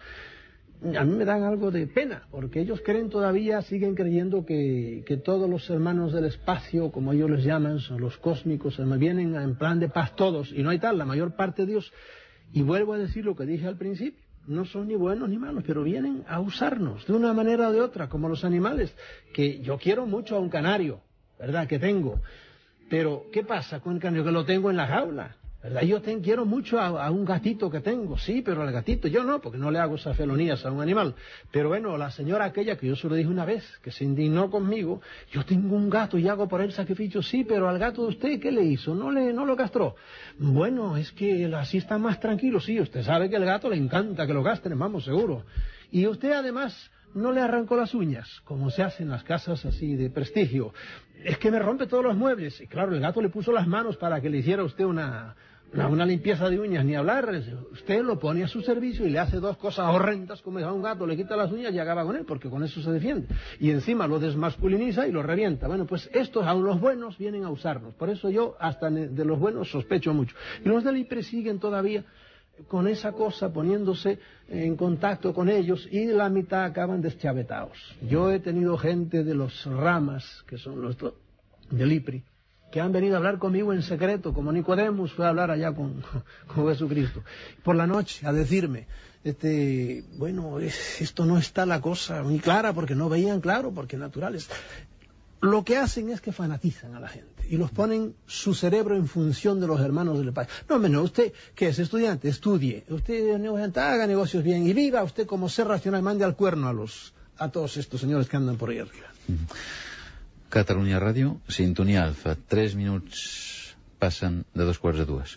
a mí me dan algo de pena, porque ellos creen todavía, siguen creyendo que, que todos los hermanos del espacio, como ellos les llaman, son los cósmicos, vienen en plan de paz todos, y no hay tal, la mayor parte de Dios. Y vuelvo a decir lo que dije al principio, no son ni buenos ni malos, pero vienen a usarnos de una manera o de otra, como los animales, que yo quiero mucho a un canario, ¿verdad?, que tengo, pero ¿qué pasa con el canario? Que lo tengo en la jaula, ¿verdad? Yo te, quiero mucho a, a un gatito que tengo, sí, pero al gatito yo no, porque no le hago esas felonías a un animal. Pero bueno, la señora aquella que yo se lo dije una vez, que se indignó conmigo, yo tengo un gato y hago por él sacrificio, sí, pero al gato de usted, ¿qué le hizo? ¿No le no lo castró? Bueno, es que así está más tranquilo, sí, usted sabe que el gato le encanta que lo castren, vamos, seguro. Y usted además no le arrancó las uñas, como se hace en las casas así de prestigio. Es que me rompe todos los muebles. Y claro, el gato le puso las manos para que le hiciera usted una... Una, una limpieza de uñas, ni hablar. Usted lo pone a su servicio y le hace dos cosas horrendas, como a un gato, le quita las uñas y acaba con él, porque con eso se defiende. Y encima lo desmasculiniza y lo revienta. Bueno, pues estos, aun los buenos, vienen a usarnos. Por eso yo hasta de los buenos sospecho mucho. Y los del I P R I siguen todavía con esa cosa, poniéndose en contacto con ellos, y la mitad acaban deschavetados. Yo he tenido gente de los ramas, que son los del I P R I, que han venido a hablar conmigo en secreto, como Nicodemus fue a hablar allá con, con Jesucristo, por la noche, a decirme, este, bueno, es, esto no está la cosa muy clara, porque no veían claro, porque naturales. Lo que hacen es que fanatizan a la gente, y los ponen su cerebro en función de los hermanos del país. No, menos, usted, que es estudiante, estudie, usted negociante, haga negocios bien, y viva usted como ser racional, mande al cuerno a los, a todos estos señores que andan por ahí arriba.
Mm. Catalunya Ràdio, Sintonia Alfa. Tres minuts passen de dos quarts de dues.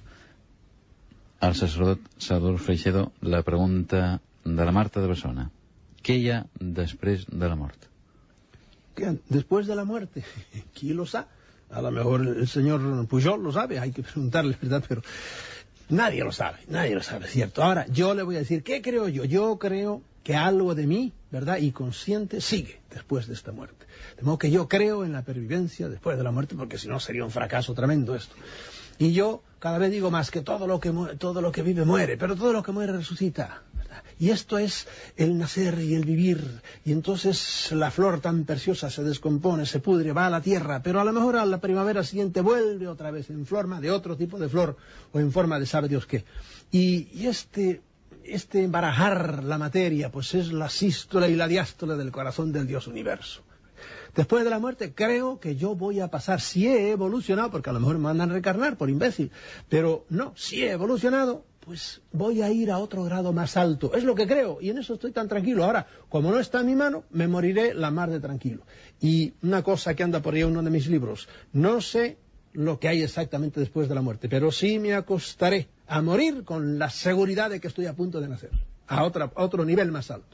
Al sacerdot Salvador Freixedo, la pregunta de la Marta de Barcelona. ¿Qué hi ha després de la mort?
¿Qué? Después de la muerte, ¿quién lo sabe? A lo mejor el señor Pujol lo sabe, hay que preguntarle, ¿verdad? Pero nadie lo sabe, nadie lo sabe, ¿cierto? Ahora, yo le voy a decir, ¿qué creo yo? Yo creo que algo de mí, ¿verdad?, y consciente, sigue después de esta muerte. De modo que yo creo en la pervivencia después de la muerte, porque si no sería un fracaso tremendo esto. Y yo cada vez digo más que todo lo que muere, todo lo que vive muere, pero todo lo que muere resucita, ¿verdad? Y esto es el nacer y el vivir. Y entonces la flor tan preciosa se descompone, se pudre, va a la tierra, pero a lo mejor a la primavera siguiente vuelve otra vez en forma de otro tipo de flor, o en forma de sabe Dios qué. Y, y este... Este embarajar la materia, pues es la sístole y la diástole del corazón del Dios universo. Después de la muerte, creo que yo voy a pasar, si he evolucionado, porque a lo mejor me mandan a reencarnar por imbécil, pero no, si he evolucionado, pues voy a ir a otro grado más alto. Es lo que creo, y en eso estoy tan tranquilo. Ahora, como no está en mi mano, me moriré la mar de tranquilo. Y una cosa que anda por ahí en uno de mis libros, no sé lo que hay exactamente después de la muerte, pero sí me acostaré a morir con la seguridad de que estoy a punto de nacer, a, otra, a otro nivel más alto.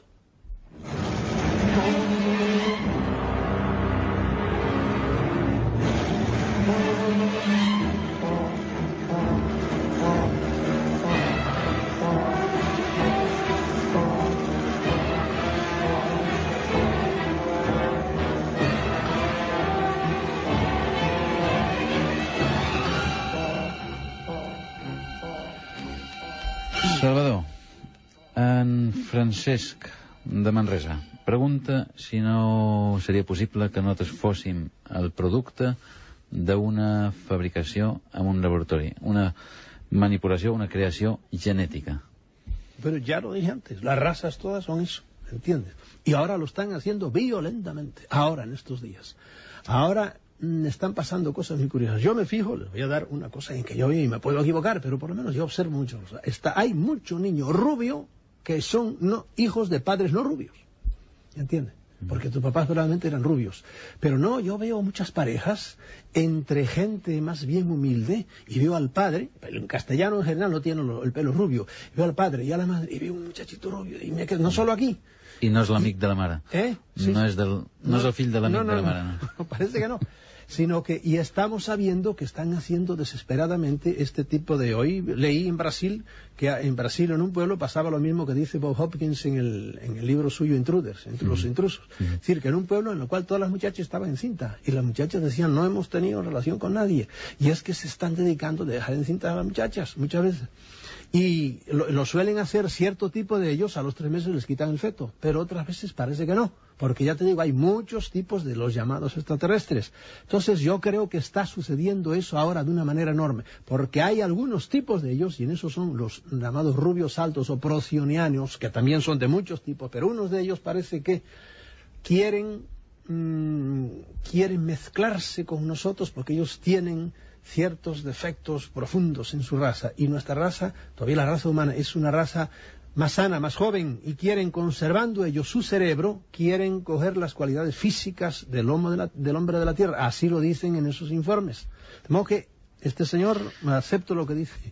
Salvador, en Francesc de Manresa pregunta si no seria possible que nosaltres fóssim el producte d'una fabricació en un laboratori, una manipulació, una creació genètica.
Pero ya lo dije antes, las razas todas son eso, ¿entiendes? Y ahora lo están haciendo violentamente, ahora en estos días. Ahora mm, están pasando cosas muy curiosas. Yo me fijo, les voy a dar una cosa en que yo y me puedo equivocar, pero por lo menos yo observo mucho. O sea, está, hay mucho niño rubio que son no, hijos de padres no rubios, ¿entiendes? Porque tus papás probablemente eran rubios. Pero no, yo veo muchas parejas entre gente más bien humilde y veo al padre, en castellano en general no tiene el pelo rubio, veo al padre y a la madre y veo un muchachito rubio y me quedo, no solo aquí.
I no és l'amic de la mare.
¿Eh? Sí,
no, és del, no, no és el fill de l'amic
no, no,
de la mare. No.
No, parece que no. Sino que, y estamos sabiendo que están haciendo desesperadamente este tipo de... Hoy leí en Brasil, que en Brasil en un pueblo pasaba lo mismo que dice Bob Hopkins en el, en el libro suyo Intruders, entre los intrusos. Es decir, que en un pueblo en el cual todas las muchachas estaban encintas, y las muchachas decían, no hemos tenido relación con nadie. Y es que se están dedicando a dejar encintas a las muchachas, muchas veces. Y lo, lo suelen hacer cierto tipo de ellos, a los tres meses les quitan el feto, pero otras veces parece que no, porque ya te digo, hay muchos tipos de los llamados extraterrestres. Entonces yo creo que está sucediendo eso ahora de una manera enorme, porque hay algunos tipos de ellos, y en eso son los llamados rubios altos o procionianos, que también son de muchos tipos, pero unos de ellos parece que quieren, mmm, quieren mezclarse con nosotros porque ellos tienen ciertos defectos profundos en su raza, y nuestra raza, todavía la raza humana, es una raza más sana, más joven, y quieren, conservando ellos su cerebro, quieren coger las cualidades físicas del, homo de la, del hombre de la Tierra, así lo dicen en esos informes. De modo que este señor, acepto lo que dice.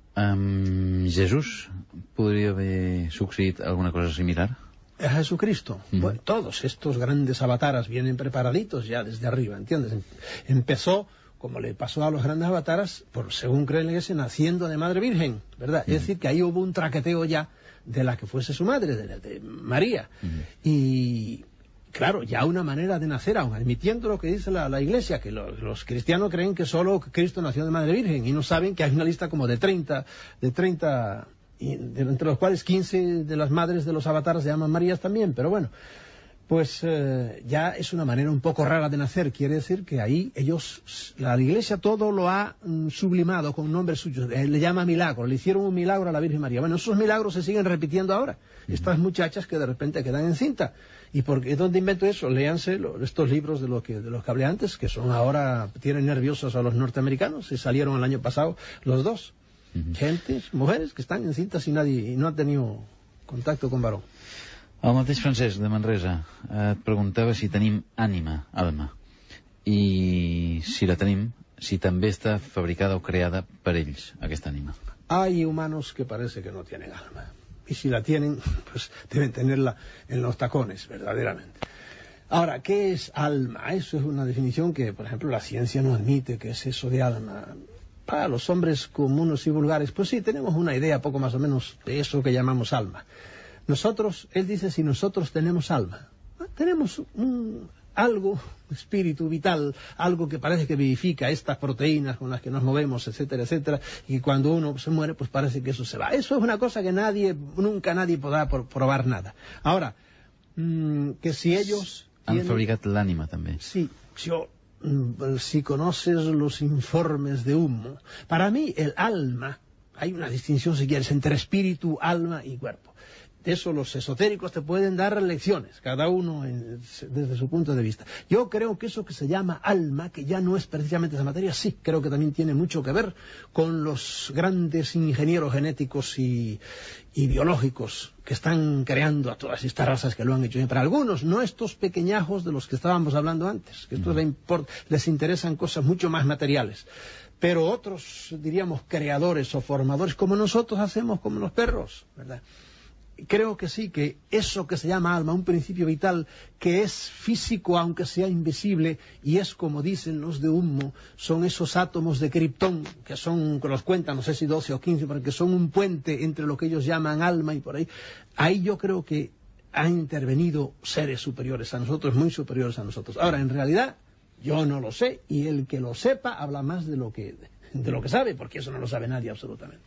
Um, Jesús, podria haver succeït alguna cosa similar?
A Jesucristo. Mm. Bueno, todos estos grandes avataras vienen preparaditos ya desde arriba, ¿entiendes? Empezó, como le pasó a los grandes avataras, por según creen la Iglesia, naciendo de Madre Virgen, ¿verdad? Mm. Es decir, que ahí hubo un traqueteo ya de la que fuese su madre, de, de María. Mm. Y, claro, ya una manera de nacer, aun admitiendo lo que dice la, la Iglesia, que lo, los cristianos creen que solo Cristo nació de Madre Virgen, y no saben que hay una lista como de treinta, de treinta, y de, entre los cuales quince de las madres de los avatares se llaman Marías también, pero bueno. Pues eh, ya es una manera un poco rara de nacer. Quiere decir que ahí ellos, la Iglesia todo lo ha mm, sublimado con nombres suyos. Eh, le llama milagro, le hicieron un milagro a la Virgen María. Bueno, esos milagros se siguen repitiendo ahora. Mm. Estas muchachas que de repente quedan encinta. ¿Y por qué? ¿Dónde invento eso? Léanse lo, estos libros de los que de los que hablé antes, que son ahora, tienen nerviosos a los norteamericanos. Se salieron el año pasado los dos. Mm. Gentes, mujeres que están encintas y nadie y no han tenido contacto con varón.
El mateix Francesc de Manresa et preguntava si tenim ànima, alma, i si la tenim, si també està fabricada o creada per ells, aquesta ànima.
Hay humanos que parece que no tienen alma, y si la tienen, pues deben tenerla en los tacones, verdaderamente. Ahora, ¿qué es alma? Eso es una definición que, por ejemplo, la ciencia no admite. ¿Qué es eso de alma? Para los hombres comunes y vulgares, pues sí, tenemos una idea poco más o menos de eso que llamamos alma. Nosotros, él dice, si nosotros tenemos alma, tenemos un, algo, espíritu vital, algo que parece que vivifica estas proteínas con las que nos movemos, etcétera, etcétera, y cuando uno se muere, pues parece que eso se va. Eso es una cosa que nadie, nunca nadie podrá probar nada. Ahora, mmm, que si ellos...
Han
tienen...
fabricat l'ànima, també.
Sí, yo, mmm, si conoces los informes de Humo, para mí el alma, hay una distinción, si quieres, entre espíritu, alma y cuerpo. De eso los esotéricos te pueden dar lecciones, cada uno en, desde su punto de vista. Yo creo que eso que se llama alma, que ya no es precisamente esa materia, sí, creo que también tiene mucho que ver con los grandes ingenieros genéticos y, y biológicos que están creando a todas estas razas que lo han hecho. Para algunos, no estos pequeñajos de los que estábamos hablando antes, que estos mm. les interesan cosas mucho más materiales. Pero otros, diríamos, creadores o formadores, como nosotros hacemos, como los perros, ¿verdad? creo que sí, que eso que se llama alma, un principio vital que es físico aunque sea invisible, y es como dicen los de Humo, son esos átomos de Krypton, que son, que los cuentan, no sé si doce o quince, porque son un puente entre lo que ellos llaman alma y por ahí. Ahí yo creo que han intervenido seres superiores a nosotros, muy superiores a nosotros. Ahora, en realidad, yo no lo sé, y el que lo sepa habla más de lo que, de lo que sabe, porque eso no lo sabe nadie absolutamente.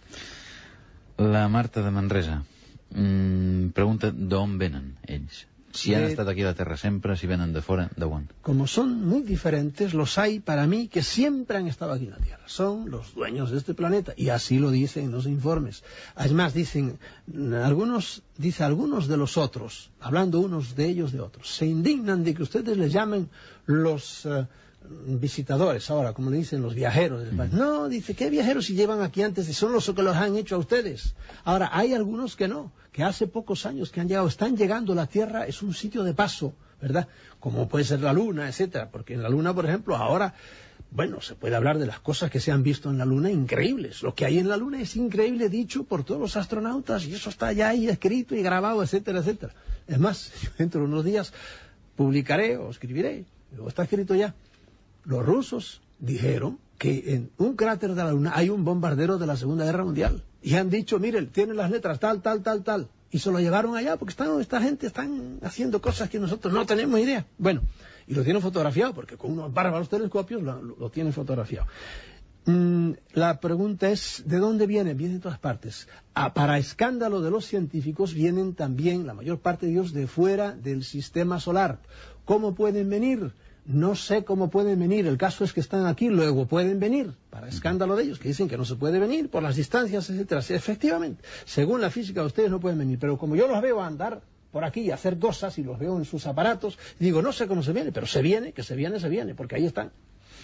La Marta de Manresa mm, pregunta d'on venen ells. Si han
Eh,
estat aquí a la Terra sempre, si venen de fora, d'on?
Como son muy diferentes, los hay para mí que siempre han estado aquí en la Tierra. Son los dueños de este planeta, y así lo dicen los informes. Además, dicen, algunos, dice, algunos de los otros, hablando unos de ellos de otros, se indignan de que ustedes les llamen los uh, visitadores, ahora, como le dicen los viajeros. Mm. No, dice, ¿qué viajeros si llevan aquí antes? Son los que los han hecho a ustedes. Ahora, hay algunos que no, que hace pocos años que han llegado, están llegando, la Tierra es un sitio de paso, ¿verdad? Como puede ser la Luna, etcétera, porque en la Luna, por ejemplo, ahora, bueno, se puede hablar de las cosas que se han visto en la Luna increíbles. Lo que hay en la Luna es increíble, dicho por todos los astronautas, y eso está ya ahí escrito y grabado, etcétera, etcétera. Es más, dentro de unos días publicaré o escribiré, o está escrito ya. Los rusos dijeron que en un cráter de la Luna hay un bombardero de la Segunda Guerra Mundial. Y han dicho, miren, tienen las letras tal, tal, tal, tal. Y se lo llevaron allá porque están, esta gente están haciendo cosas que nosotros no tenemos idea. Bueno, y lo tienen fotografiado, porque con unos bárbaros telescopios lo, lo, lo tienen fotografiado. Mm, la pregunta es, ¿de dónde vienen? Vienen de todas partes. Ah, para escándalo de los científicos, vienen también, la mayor parte de ellos, de fuera del sistema solar. ¿Cómo pueden venir? No sé cómo pueden venir, el caso es que están aquí, luego pueden venir, para escándalo de ellos, que dicen que no se puede venir por las distancias, etcétera. Sí, efectivamente, según la física, ustedes no pueden venir, pero como yo los veo andar por aquí y hacer cosas, y los veo en sus aparatos, digo, no sé cómo se viene, pero se viene, que se viene, se viene, porque ahí están.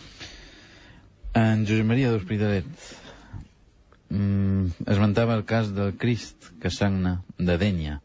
En Josep Maria d'Hospitalet mm, esmentava el cas del Crist que sagna de Dénia,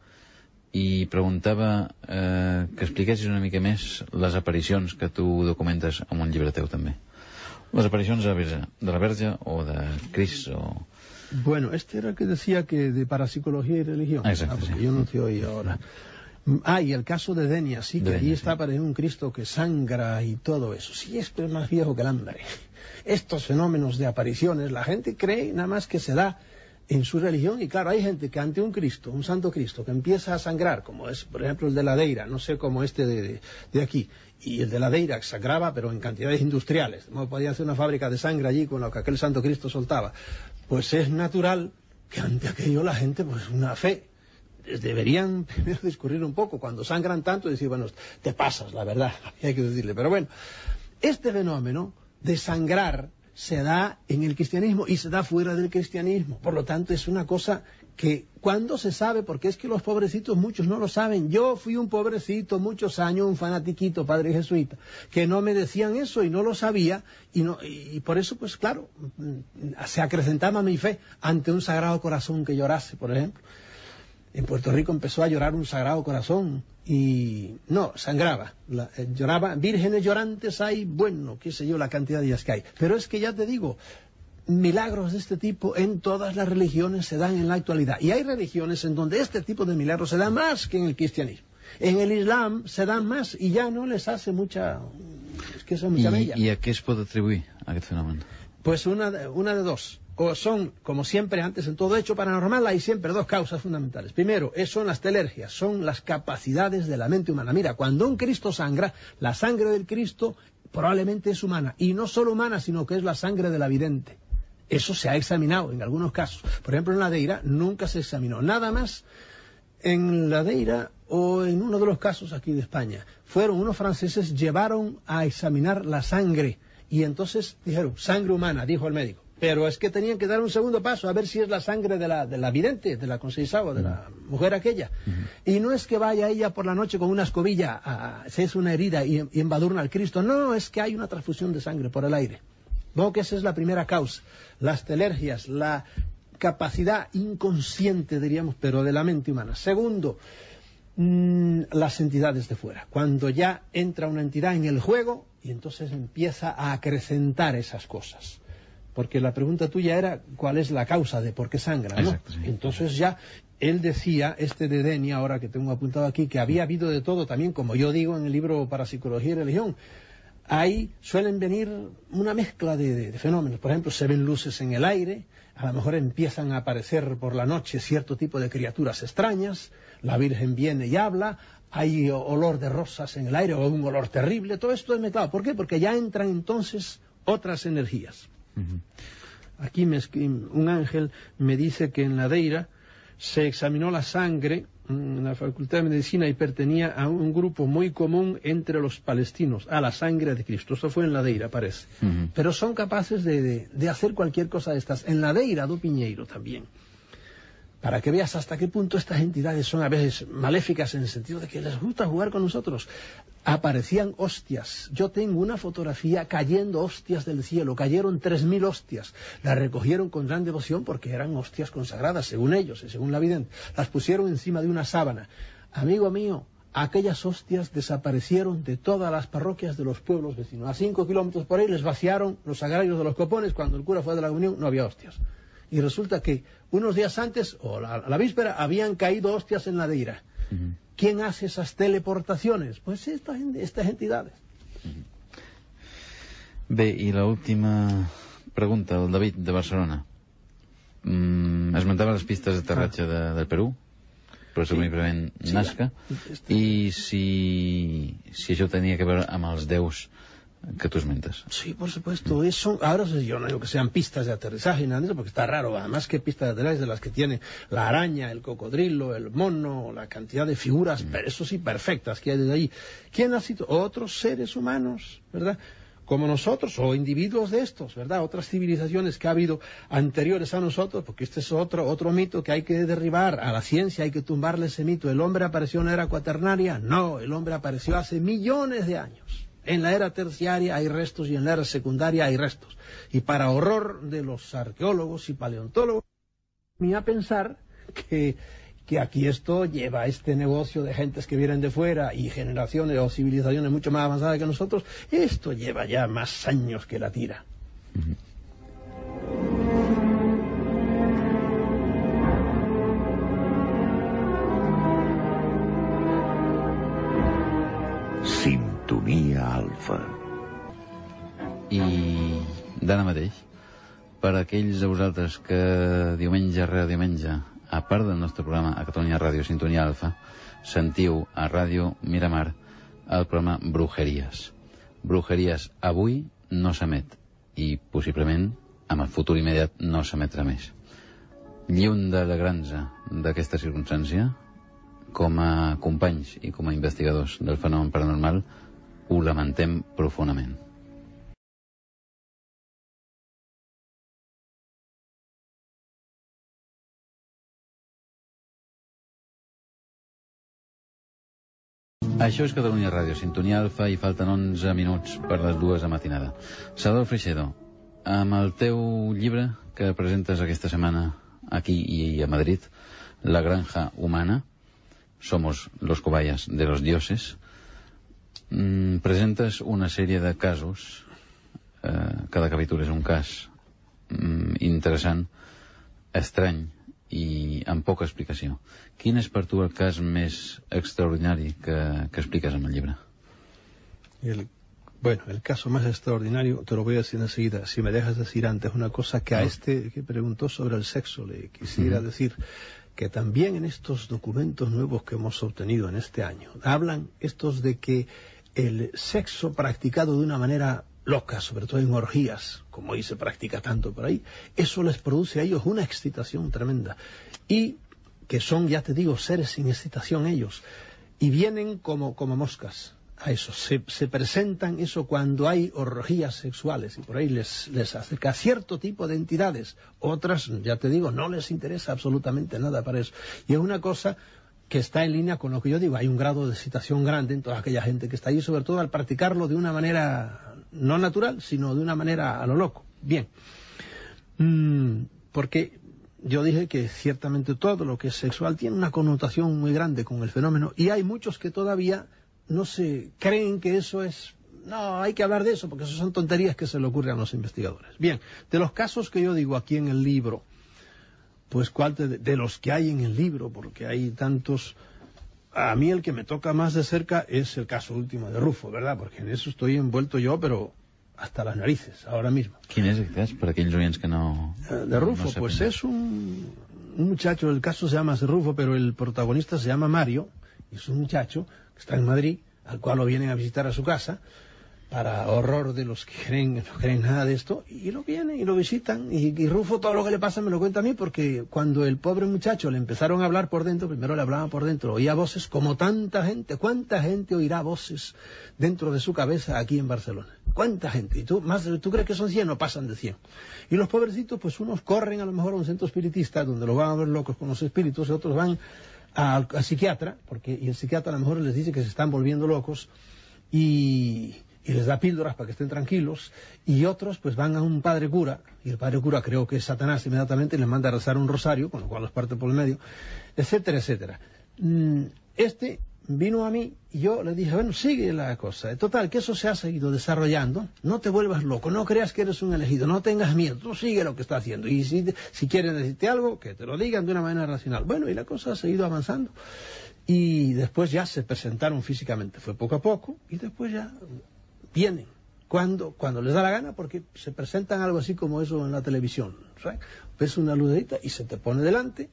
i preguntava eh, que expliquessis una mica més les aparicions que tu documentes en un llibre teu també. Les aparicions de la Verge, de la Verge o de Crist o...
Bueno, este era el que decía que de parapsicología y religión.
Exacto,
ah, porque
sí.
Yo no te oí ahora. Ah, y el caso de Denia, sí, que
de
allí
Denia,
está
sí.
para un Cristo que sangra y todo eso. Sí, esto es más viejo que el hambre. Estos fenómenos de apariciones, la gente cree nada más que se da en su religión, y claro, hay gente que ante un Cristo, un santo Cristo, que empieza a sangrar, como es, por ejemplo, el de la Deira, no sé, como este de, de, de aquí, y el de la Deira que sangraba, pero en cantidades industriales, no podía hacer una fábrica de sangre allí con lo que aquel santo Cristo soltaba. Pues es natural que ante aquello la gente, pues una fe, deberían primero discurrir un poco, cuando sangran tanto, decir, bueno, te pasas, la verdad, hay que decirle. Pero bueno, este fenómeno de sangrar se da en el cristianismo y se da fuera del cristianismo. Por lo tanto, es una cosa que cuando se sabe, porque es que los pobrecitos muchos no lo saben. Yo fui un pobrecito muchos años, un fanatiquito, padre jesuita, que no me decían eso y no lo sabía, y, no, y por eso, pues claro, se acrecentaba mi fe ante un Sagrado Corazón que llorase, por ejemplo. En Puerto Rico empezó a llorar un Sagrado Corazón y no, sangraba, la, eh, lloraba, vírgenes llorantes hay, bueno, qué sé yo, la cantidad de ellas que hay. Pero es que ya te digo, milagros de este tipo en todas las religiones se dan en la actualidad. Y hay religiones en donde este tipo de milagros se da más que en el cristianismo. En el Islam se dan más y ya no les hace mucha... Es que son mucha mella.
I, I a què es pot atribuir aquest fenomen?
Pues una de, una de dos. O son, como siempre antes en todo hecho paranormal, hay siempre dos causas fundamentales. Primero, son las telergias, son las capacidades de la mente humana. Mira, cuando un Cristo sangra, la sangre del Cristo probablemente es humana. Y no solo humana, sino que es la sangre de la vidente. Eso se ha examinado en algunos casos. Por ejemplo, en la Deira nunca se examinó. Nada más en la Deira o en uno de los casos aquí de España. Fueron unos franceses, llevaron a examinar la sangre. Y entonces dijeron, sangre humana, dijo el médico. Pero es que tenían que dar un segundo paso a ver si es la sangre de la, de la vidente, de la Conceição, de la mujer aquella. Uh-huh. Y no es que vaya ella por la noche con una escobilla, a, se hace una herida y, y embadurna al Cristo. No, es que hay una transfusión de sangre por el aire. Veo que esa es la primera causa. Las telergias, la capacidad inconsciente, diríamos, pero de la mente humana. Segundo, mmm, las entidades de fuera. Cuando ya entra una entidad en el juego y entonces empieza a acrecentar esas cosas. Porque la pregunta tuya era cuál es la causa de por qué sangra, ¿no?
Exacto, sí.
Entonces ya él decía, este de Denia, ahora que tengo apuntado aquí, que había habido de todo también, como yo digo en el libro Parapsicología y Religión. Ahí suelen venir una mezcla de, de, de fenómenos. Por ejemplo, se ven luces en el aire, a lo mejor empiezan a aparecer por la noche cierto tipo de criaturas extrañas, la Virgen viene y habla, hay olor de rosas en el aire o un olor terrible, todo esto es mezclado. ¿Por qué? Porque ya entran entonces otras energías. Uh-huh. Aquí me, un ángel me dice que en Ladeira se examinó la sangre en la Facultad de Medicina y pertenecía a un grupo muy común entre los palestinos, a la sangre de Cristo. Eso fue en Ladeira, parece. Uh-huh. Pero son capaces de, de, de hacer cualquier cosa de estas. En Ladeira do Piñeiro también. Para que veas hasta qué punto estas entidades son a veces maléficas en el sentido de que les gusta jugar con nosotros. Aparecían hostias. Yo tengo una fotografía cayendo hostias del cielo. Cayeron tres mil hostias. Las recogieron con gran devoción porque eran hostias consagradas, según ellos y según la vidente. Las pusieron encima de una sábana. Amigo mío, aquellas hostias desaparecieron de todas las parroquias de los pueblos vecinos. A cinco kilómetros por ahí les vaciaron los agrarios de los copones. Cuando el cura fue de la comunión no había hostias. Y resulta que unos días antes, o la, la víspera, habían caído hostias en Ladeira. Uh-huh. ¿Quién hace esas teleportaciones? Pues estas, estas entidades.
Uh-huh. Bé, i l'última pregunta, el David, de Barcelona. Mm, esmentava les pistes d'aterratge ah. de, del Perú, presumiblement sí. Nazca, sí, i si, si això tenia que veure amb els déus que tú esmentas.
Sí, por supuesto. Eso, ahora yo no digo que sean pistas de aterrizaje, nada de eso, porque está raro. Además, que pistas de aterrizaje de las que tiene la araña, el cocodrilo, el mono, la cantidad de figuras, mm. eso sí, perfectas que hay desde ahí. ¿Quién ha sido? Otros seres humanos, ¿verdad? Como nosotros, o individuos de estos, ¿verdad? Otras civilizaciones que ha habido anteriores a nosotros, porque este es otro, otro mito que hay que derribar. A la ciencia hay que tumbarle ese mito. ¿El hombre apareció en la era cuaternaria? No, el hombre apareció hace millones de años. En la era terciaria hay restos y en la era secundaria hay restos. Y para horror de los arqueólogos y paleontólogos, me a pensar que, que aquí esto lleva este negocio de gentes que vienen de fuera y generaciones o civilizaciones mucho más avanzadas que nosotros, esto lleva ya más años que la tira. Uh-huh.
Sintonia Alfa.
I d'ara mateix, per a aquells de vosaltres que diumenge rere diumenge, a part del nostre programa a Catalunya Ràdio Sintonia Alfa, sentiu a Ràdio Miramar el programa Brujeries. Brujeries avui no s'emet i possiblement en el futur immediat no s'emetrà més. Lluny d'alegrar-nos d'aquesta circumstància, com a companys i com a investigadors del fenomen paranormal, ho lamentem profundament. Això és Catalunya Ràdio, Sintonia Alfa, i falten onze minuts per les dues de matinada. Salvador Freixedo, amb el teu llibre que presentes aquesta setmana aquí i a Madrid, La granja humana, Somos los cobayas de los dioses, mm, presentes una sèrie de casos, eh, cada capítol és un cas mm, interessant, estrany i amb poca explicació. Quin és per tu el cas més extraordinari que, que expliques en el llibre?
El, bueno, el caso más extraordinario te lo voy a decir enseguida. Si me dejas decir antes una cosa que a este que preguntó sobre el sexo le quisiera uh-huh. decir que también en estos documentos nuevos que hemos obtenido en este año, hablan estos de que el sexo practicado de una manera loca, sobre todo en orgías, como hoy se practica tanto por ahí, eso les produce a ellos una excitación tremenda. Y que son, ya te digo, seres sin excitación ellos. Y vienen como, como moscas a eso. Se, se presentan eso cuando hay orgías sexuales y por ahí les, les acerca cierto tipo de entidades. Otras, ya te digo, no les interesa absolutamente nada para eso. Y es una cosa que está en línea con lo que yo digo. Hay un grado de excitación grande en toda aquella gente que está allí, sobre todo al practicarlo de una manera no natural, sino de una manera a lo loco. Bien. Mm, porque yo dije que ciertamente todo lo que es sexual tiene una connotación muy grande con el fenómeno y hay muchos que todavía no se creen que eso es... No, hay que hablar de eso, porque eso son tonterías que se le ocurren a los investigadores. Bien, de los casos que yo digo aquí en el libro, pues cuál de, de los que hay en el libro, porque hay tantos. A mí el que me toca más de cerca es el caso último de Rufo, ¿verdad? Porque en eso estoy envuelto yo, pero hasta las narices, ahora mismo.
¿Quién es el caso? Para aquellos oyentes que no...
De Rufo, no pues es un, un muchacho, el caso se llama Rufo, pero el protagonista se llama Mario, y es un muchacho que está en Madrid, al cual lo vienen a visitar a su casa, para horror de los que creen, no creen nada de esto, y lo vienen y lo visitan, y, y Rufo todo lo que le pasa me lo cuenta a mí, porque cuando el pobre muchacho le empezaron a hablar por dentro, primero le hablaban por dentro, oía voces como tanta gente. ¿Cuánta gente oirá voces dentro de su cabeza aquí en Barcelona? ¿Cuánta gente? Y tú, más, tú crees que son cien, no pasan de cien. Y los pobrecitos, pues unos corren a lo mejor a un centro espiritista, donde los van a ver locos con los espíritus, y otros van al psiquiatra, porque y el psiquiatra a lo mejor les dice que se están volviendo locos, y... y les da píldoras para que estén tranquilos, y otros pues van a un padre cura, y el padre cura creo que es Satanás inmediatamente, y les manda a rezar un rosario, con lo cual los parte por el medio, etcétera, etcétera. Este vino a mí, y yo le dije, bueno, sigue la cosa, total, que eso se ha seguido desarrollando, no te vuelvas loco, no creas que eres un elegido, no tengas miedo, tú sigue lo que está haciendo, y si, si quieren decirte algo, que te lo digan de una manera racional. Bueno, y la cosa ha seguido avanzando, y después ya se presentaron físicamente, fue poco a poco, y después ya... vienen cuando cuando les da la gana, porque se presentan algo así como eso en la televisión, ¿sabes? Ves una lucecita y se te pone delante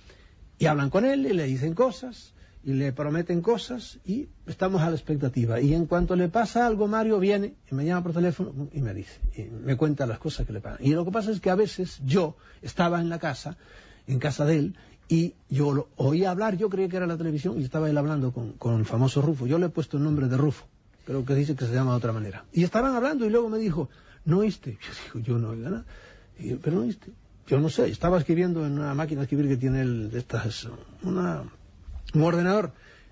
y hablan con él y le dicen cosas y le prometen cosas y estamos a la expectativa, y en cuanto le pasa algo, Mario viene y me llama por teléfono y me dice, y me cuenta las cosas que le pasan. Y lo que pasa es que a veces yo estaba en la casa, en casa de él, y yo lo oía hablar, yo creía que era la televisión, y estaba él hablando con, con el famoso Rufo. Yo le he puesto el nombre de Rufo, creo que dice que se llama de otra manera. Y estaban hablando y luego me dijo, ¿no oíste? Yo digo, yo no oigo nada. Y yo, ¿pero no oíste? Yo no sé, estaba escribiendo en una máquina de escribir que tiene el, de estas, una, un ordenador.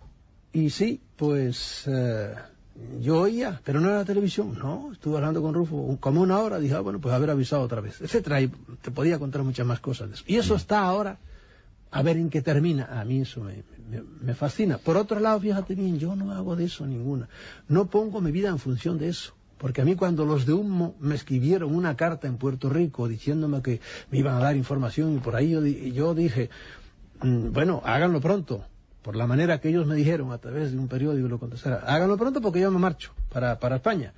Y sí, pues eh, yo oía, pero no era la televisión. No, estuve hablando con Rufo como una hora, dije, ah, bueno, pues haber avisado otra vez, etcétera. Y te podía contar muchas más cosas de eso. Y eso está ahora, a ver en qué termina. A mí eso me, me, me fascina. Por otro lado, fíjate bien, yo no hago de eso ninguna. No pongo mi vida en función de eso. Porque a mí cuando los de Humo me escribieron una carta en Puerto Rico diciéndome que me iban a dar información, y por ahí yo, yo dije, mmm, bueno, háganlo pronto. Por la manera que ellos me dijeron a través de un periódico, lo contestara, háganlo pronto porque yo me marcho para, para España.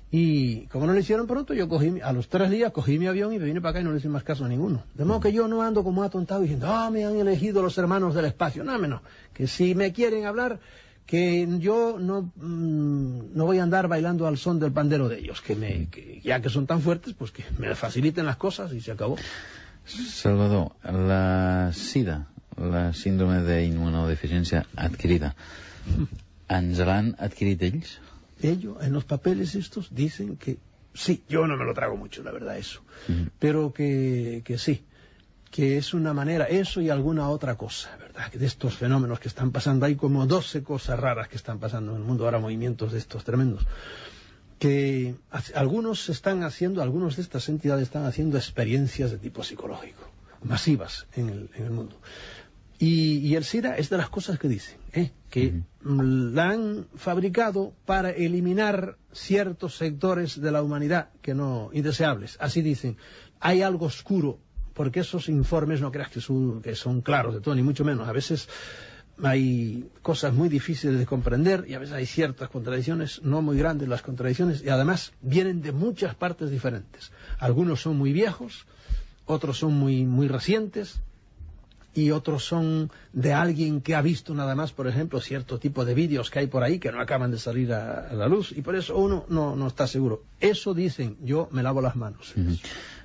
Y como no lo hicieron pronto, yo cogí, a los tres días cogí mi avión y me vine para acá y no le hice más caso a ninguno. De modo que yo no ando como atontado diciendo, ah, me han elegido los hermanos del espacio. No, no, que si me quieren hablar, que yo no, mmm, no voy a andar bailando al son del pandero de ellos, que, me, que ya que son tan fuertes, pues que me faciliten las cosas y se acabó.
Salvador, la SIDA, la síndrome d'inmunodeficiència adquirida, ens l'han adquirit ells?
Ellos, en los papeles estos, dicen que sí. Yo no me lo trago mucho, la verdad, eso. Uh-huh. Pero que, que sí, que es una manera, eso y alguna otra cosa, ¿verdad? De estos fenómenos que están pasando, hay como doce cosas raras que están pasando en el mundo ahora, movimientos de estos tremendos, que algunos están haciendo, algunos de estas entidades están haciendo experiencias de tipo psicológico, masivas en el, en el mundo. Y, y el SIDA es de las cosas que dicen, ¿eh? que uh-huh. la han fabricado para eliminar ciertos sectores de la humanidad que no indeseables. Así dicen, hay algo oscuro, porque esos informes no creas que son, que son claros de todo, ni mucho menos. A veces hay cosas muy difíciles de comprender y a veces hay ciertas contradicciones, no muy grandes las contradicciones, y además vienen de muchas partes diferentes. Algunos son muy viejos, otros son muy, muy recientes, y otros son de alguien que ha visto nada más, por ejemplo, cierto tipo de vídeos que hay por ahí que no acaban de salir a, a la luz, y por eso uno no, no está seguro. Eso dicen, yo me lavo las manos.
Mm-hmm.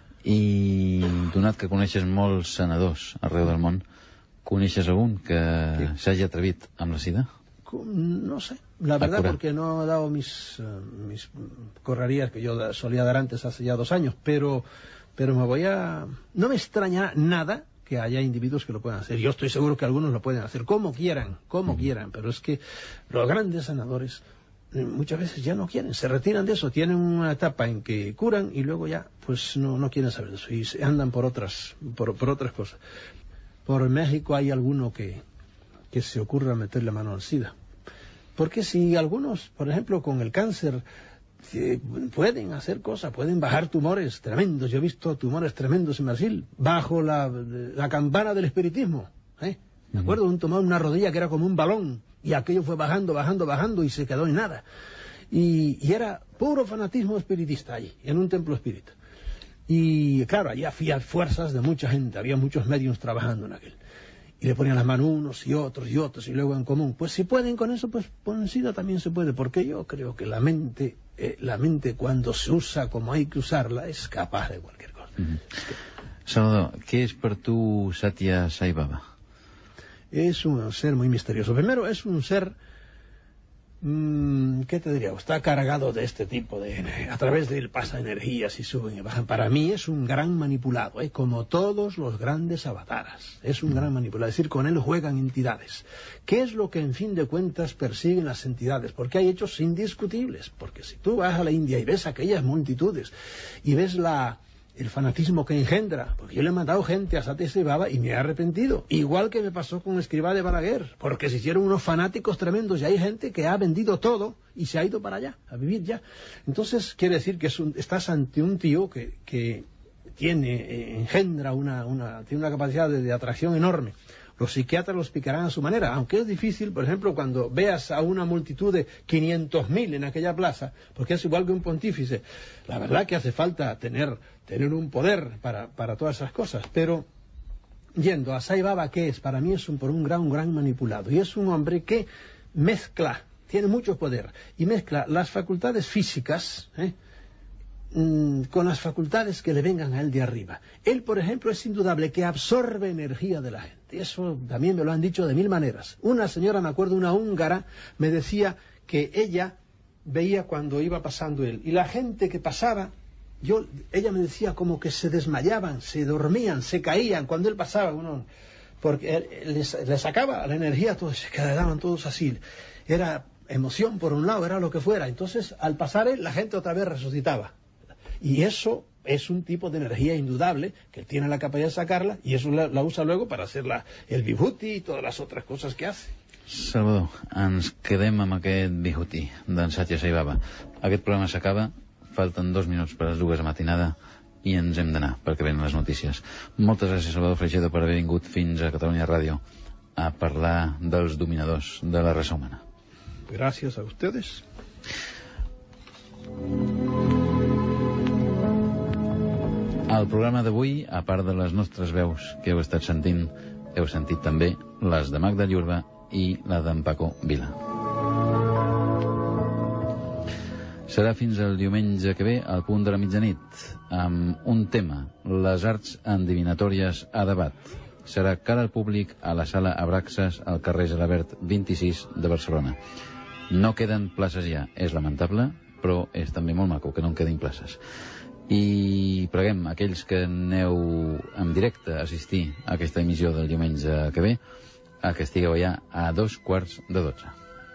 I donat que coneixes molts senadors arreu del món, coneixes algun que sí. s'hagi atrevit amb la SIDA?
No sé, la verdad, porque no he dado mis, uh, mis correrías que yo solía dar antes, hace ya dos años, pero, pero me voy a... No me extraña nada que haya individuos que lo puedan hacer. Yo estoy seguro que algunos lo pueden hacer como quieran, como uh-huh. quieran, pero es que los grandes sanadores muchas veces ya no quieren, se retiran de eso, tienen una etapa en que curan y luego ya pues no, no quieren saber de eso y se andan por otras, por, por otras cosas. Por México hay alguno que, que se ocurra meterle mano al SIDA. Porque si algunos, por ejemplo, con el cáncer, que pueden hacer cosas, pueden bajar tumores tremendos. Yo he visto tumores tremendos en Brasil bajo la, la campana del espiritismo. ¿eh? Me acuerdo de un tumor en una rodilla que era como un balón y aquello fue bajando, bajando, bajando y se quedó en nada. Y, y era puro fanatismo espiritista allí, en un templo espírita. Y claro, allí había fuerzas de mucha gente, había muchos medios trabajando en aquel. Y le ponían las manos unos y otros y otros y luego en común. Pues si pueden con eso, pues con SIDA también se puede, porque yo creo que la mente, eh, la mente cuando se usa como hay que usarla, es capaz de cualquier cosa.
Mm-hmm. Salvador, ¿qué es para tú Satya Sai Baba?
Es un ser muy misterioso. Primero, es un ser... ¿qué te diría? Está cargado de este tipo de... A través de él pasa energías y suben y bajan. Para mí es un gran manipulado, ¿eh? Como todos los grandes avataras. Es un gran manipulado. Es decir, con él juegan entidades. ¿Qué es lo que en fin de cuentas persiguen las entidades? Porque hay hechos indiscutibles. Porque si tú vas a la India y ves aquellas multitudes y ves la... el fanatismo que engendra, porque yo le he mandado gente a Satya Sai Baba y me he arrepentido, igual que me pasó con Escrivá de Balaguer, porque se hicieron unos fanáticos tremendos y hay gente que ha vendido todo y se ha ido para allá, a vivir ya. Entonces quiere decir que es un, estás ante un tío que, que tiene, eh, engendra una, una, tiene una capacidad de, de atracción enorme. Los psiquiatras los picarán a su manera, aunque es difícil, por ejemplo, cuando veas a una multitud de quinientos mil en aquella plaza, porque es igual que un pontífice. La verdad que hace falta tener, tener un poder para, para todas esas cosas, pero yendo a Sai Baba, ¿qué es? Para mí es un, por un gran, un gran manipulado, y es un hombre que mezcla, tiene mucho poder, y mezcla las facultades físicas, ¿eh? con las facultades que le vengan a él de arriba. Él, por ejemplo, es indudable que absorbe energía de la gente. Eso también me lo han dicho de mil maneras. Una señora, me acuerdo, una húngara, me decía que ella veía cuando iba pasando él. Y la gente que pasaba, yo, ella me decía como que se desmayaban, se dormían, se caían cuando él pasaba. Uno, porque les, les sacaba la energía, todos se quedaban todos así. Era emoción por un lado, era lo que fuera. Entonces, al pasar él, la gente otra vez resucitaba. Y eso es un tipo de energía indudable, que él tiene la capacidad de sacarla, y eso la, la usa luego para hacer la, el vibhuti y todas las otras cosas que hace.
Salvador, ens quedem amb aquest vibhuti d'en Satya Sai Baba. Aquest programa s'acaba, falten dos minuts per les dues de matinada i ens hem d'anar, perquè venen les notícies. Moltes gràcies, Salvador Freixedo, per haver vingut fins a Catalunya Ràdio a parlar dels dominadors de la raça humana.
Gràcies a ustedes.
Al programa d'avui, a part de les nostres veus que heu estat sentint, heu sentit també les de Magda Llurba i la d'en Paco Vila. Serà fins el diumenge que ve al punt de la mitjanit, amb un tema, les arts endivinatòries a debat. Serà cara al públic a la sala Abraxas, al carrer Gelabert vint-i-sis de Barcelona. No queden places ja, és lamentable, però és també molt maco que no en quedin places. I preguem a aquells que aneu en directe a assistir a aquesta emissió del diumenge que ve a que estigueu allà a dos quarts de dotze.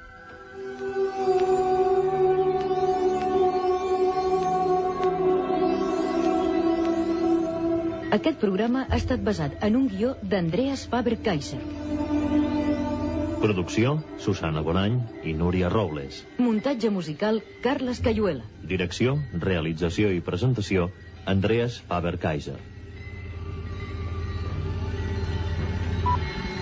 Aquest programa ha estat basat en un guió d'Andreas Faber-Kaiser.
Producció, Susana Bonany i Núria Robles.
Muntatge musical, Carles Cayuela.
Direcció, realització i presentació, Andreas Faber-Kaiser.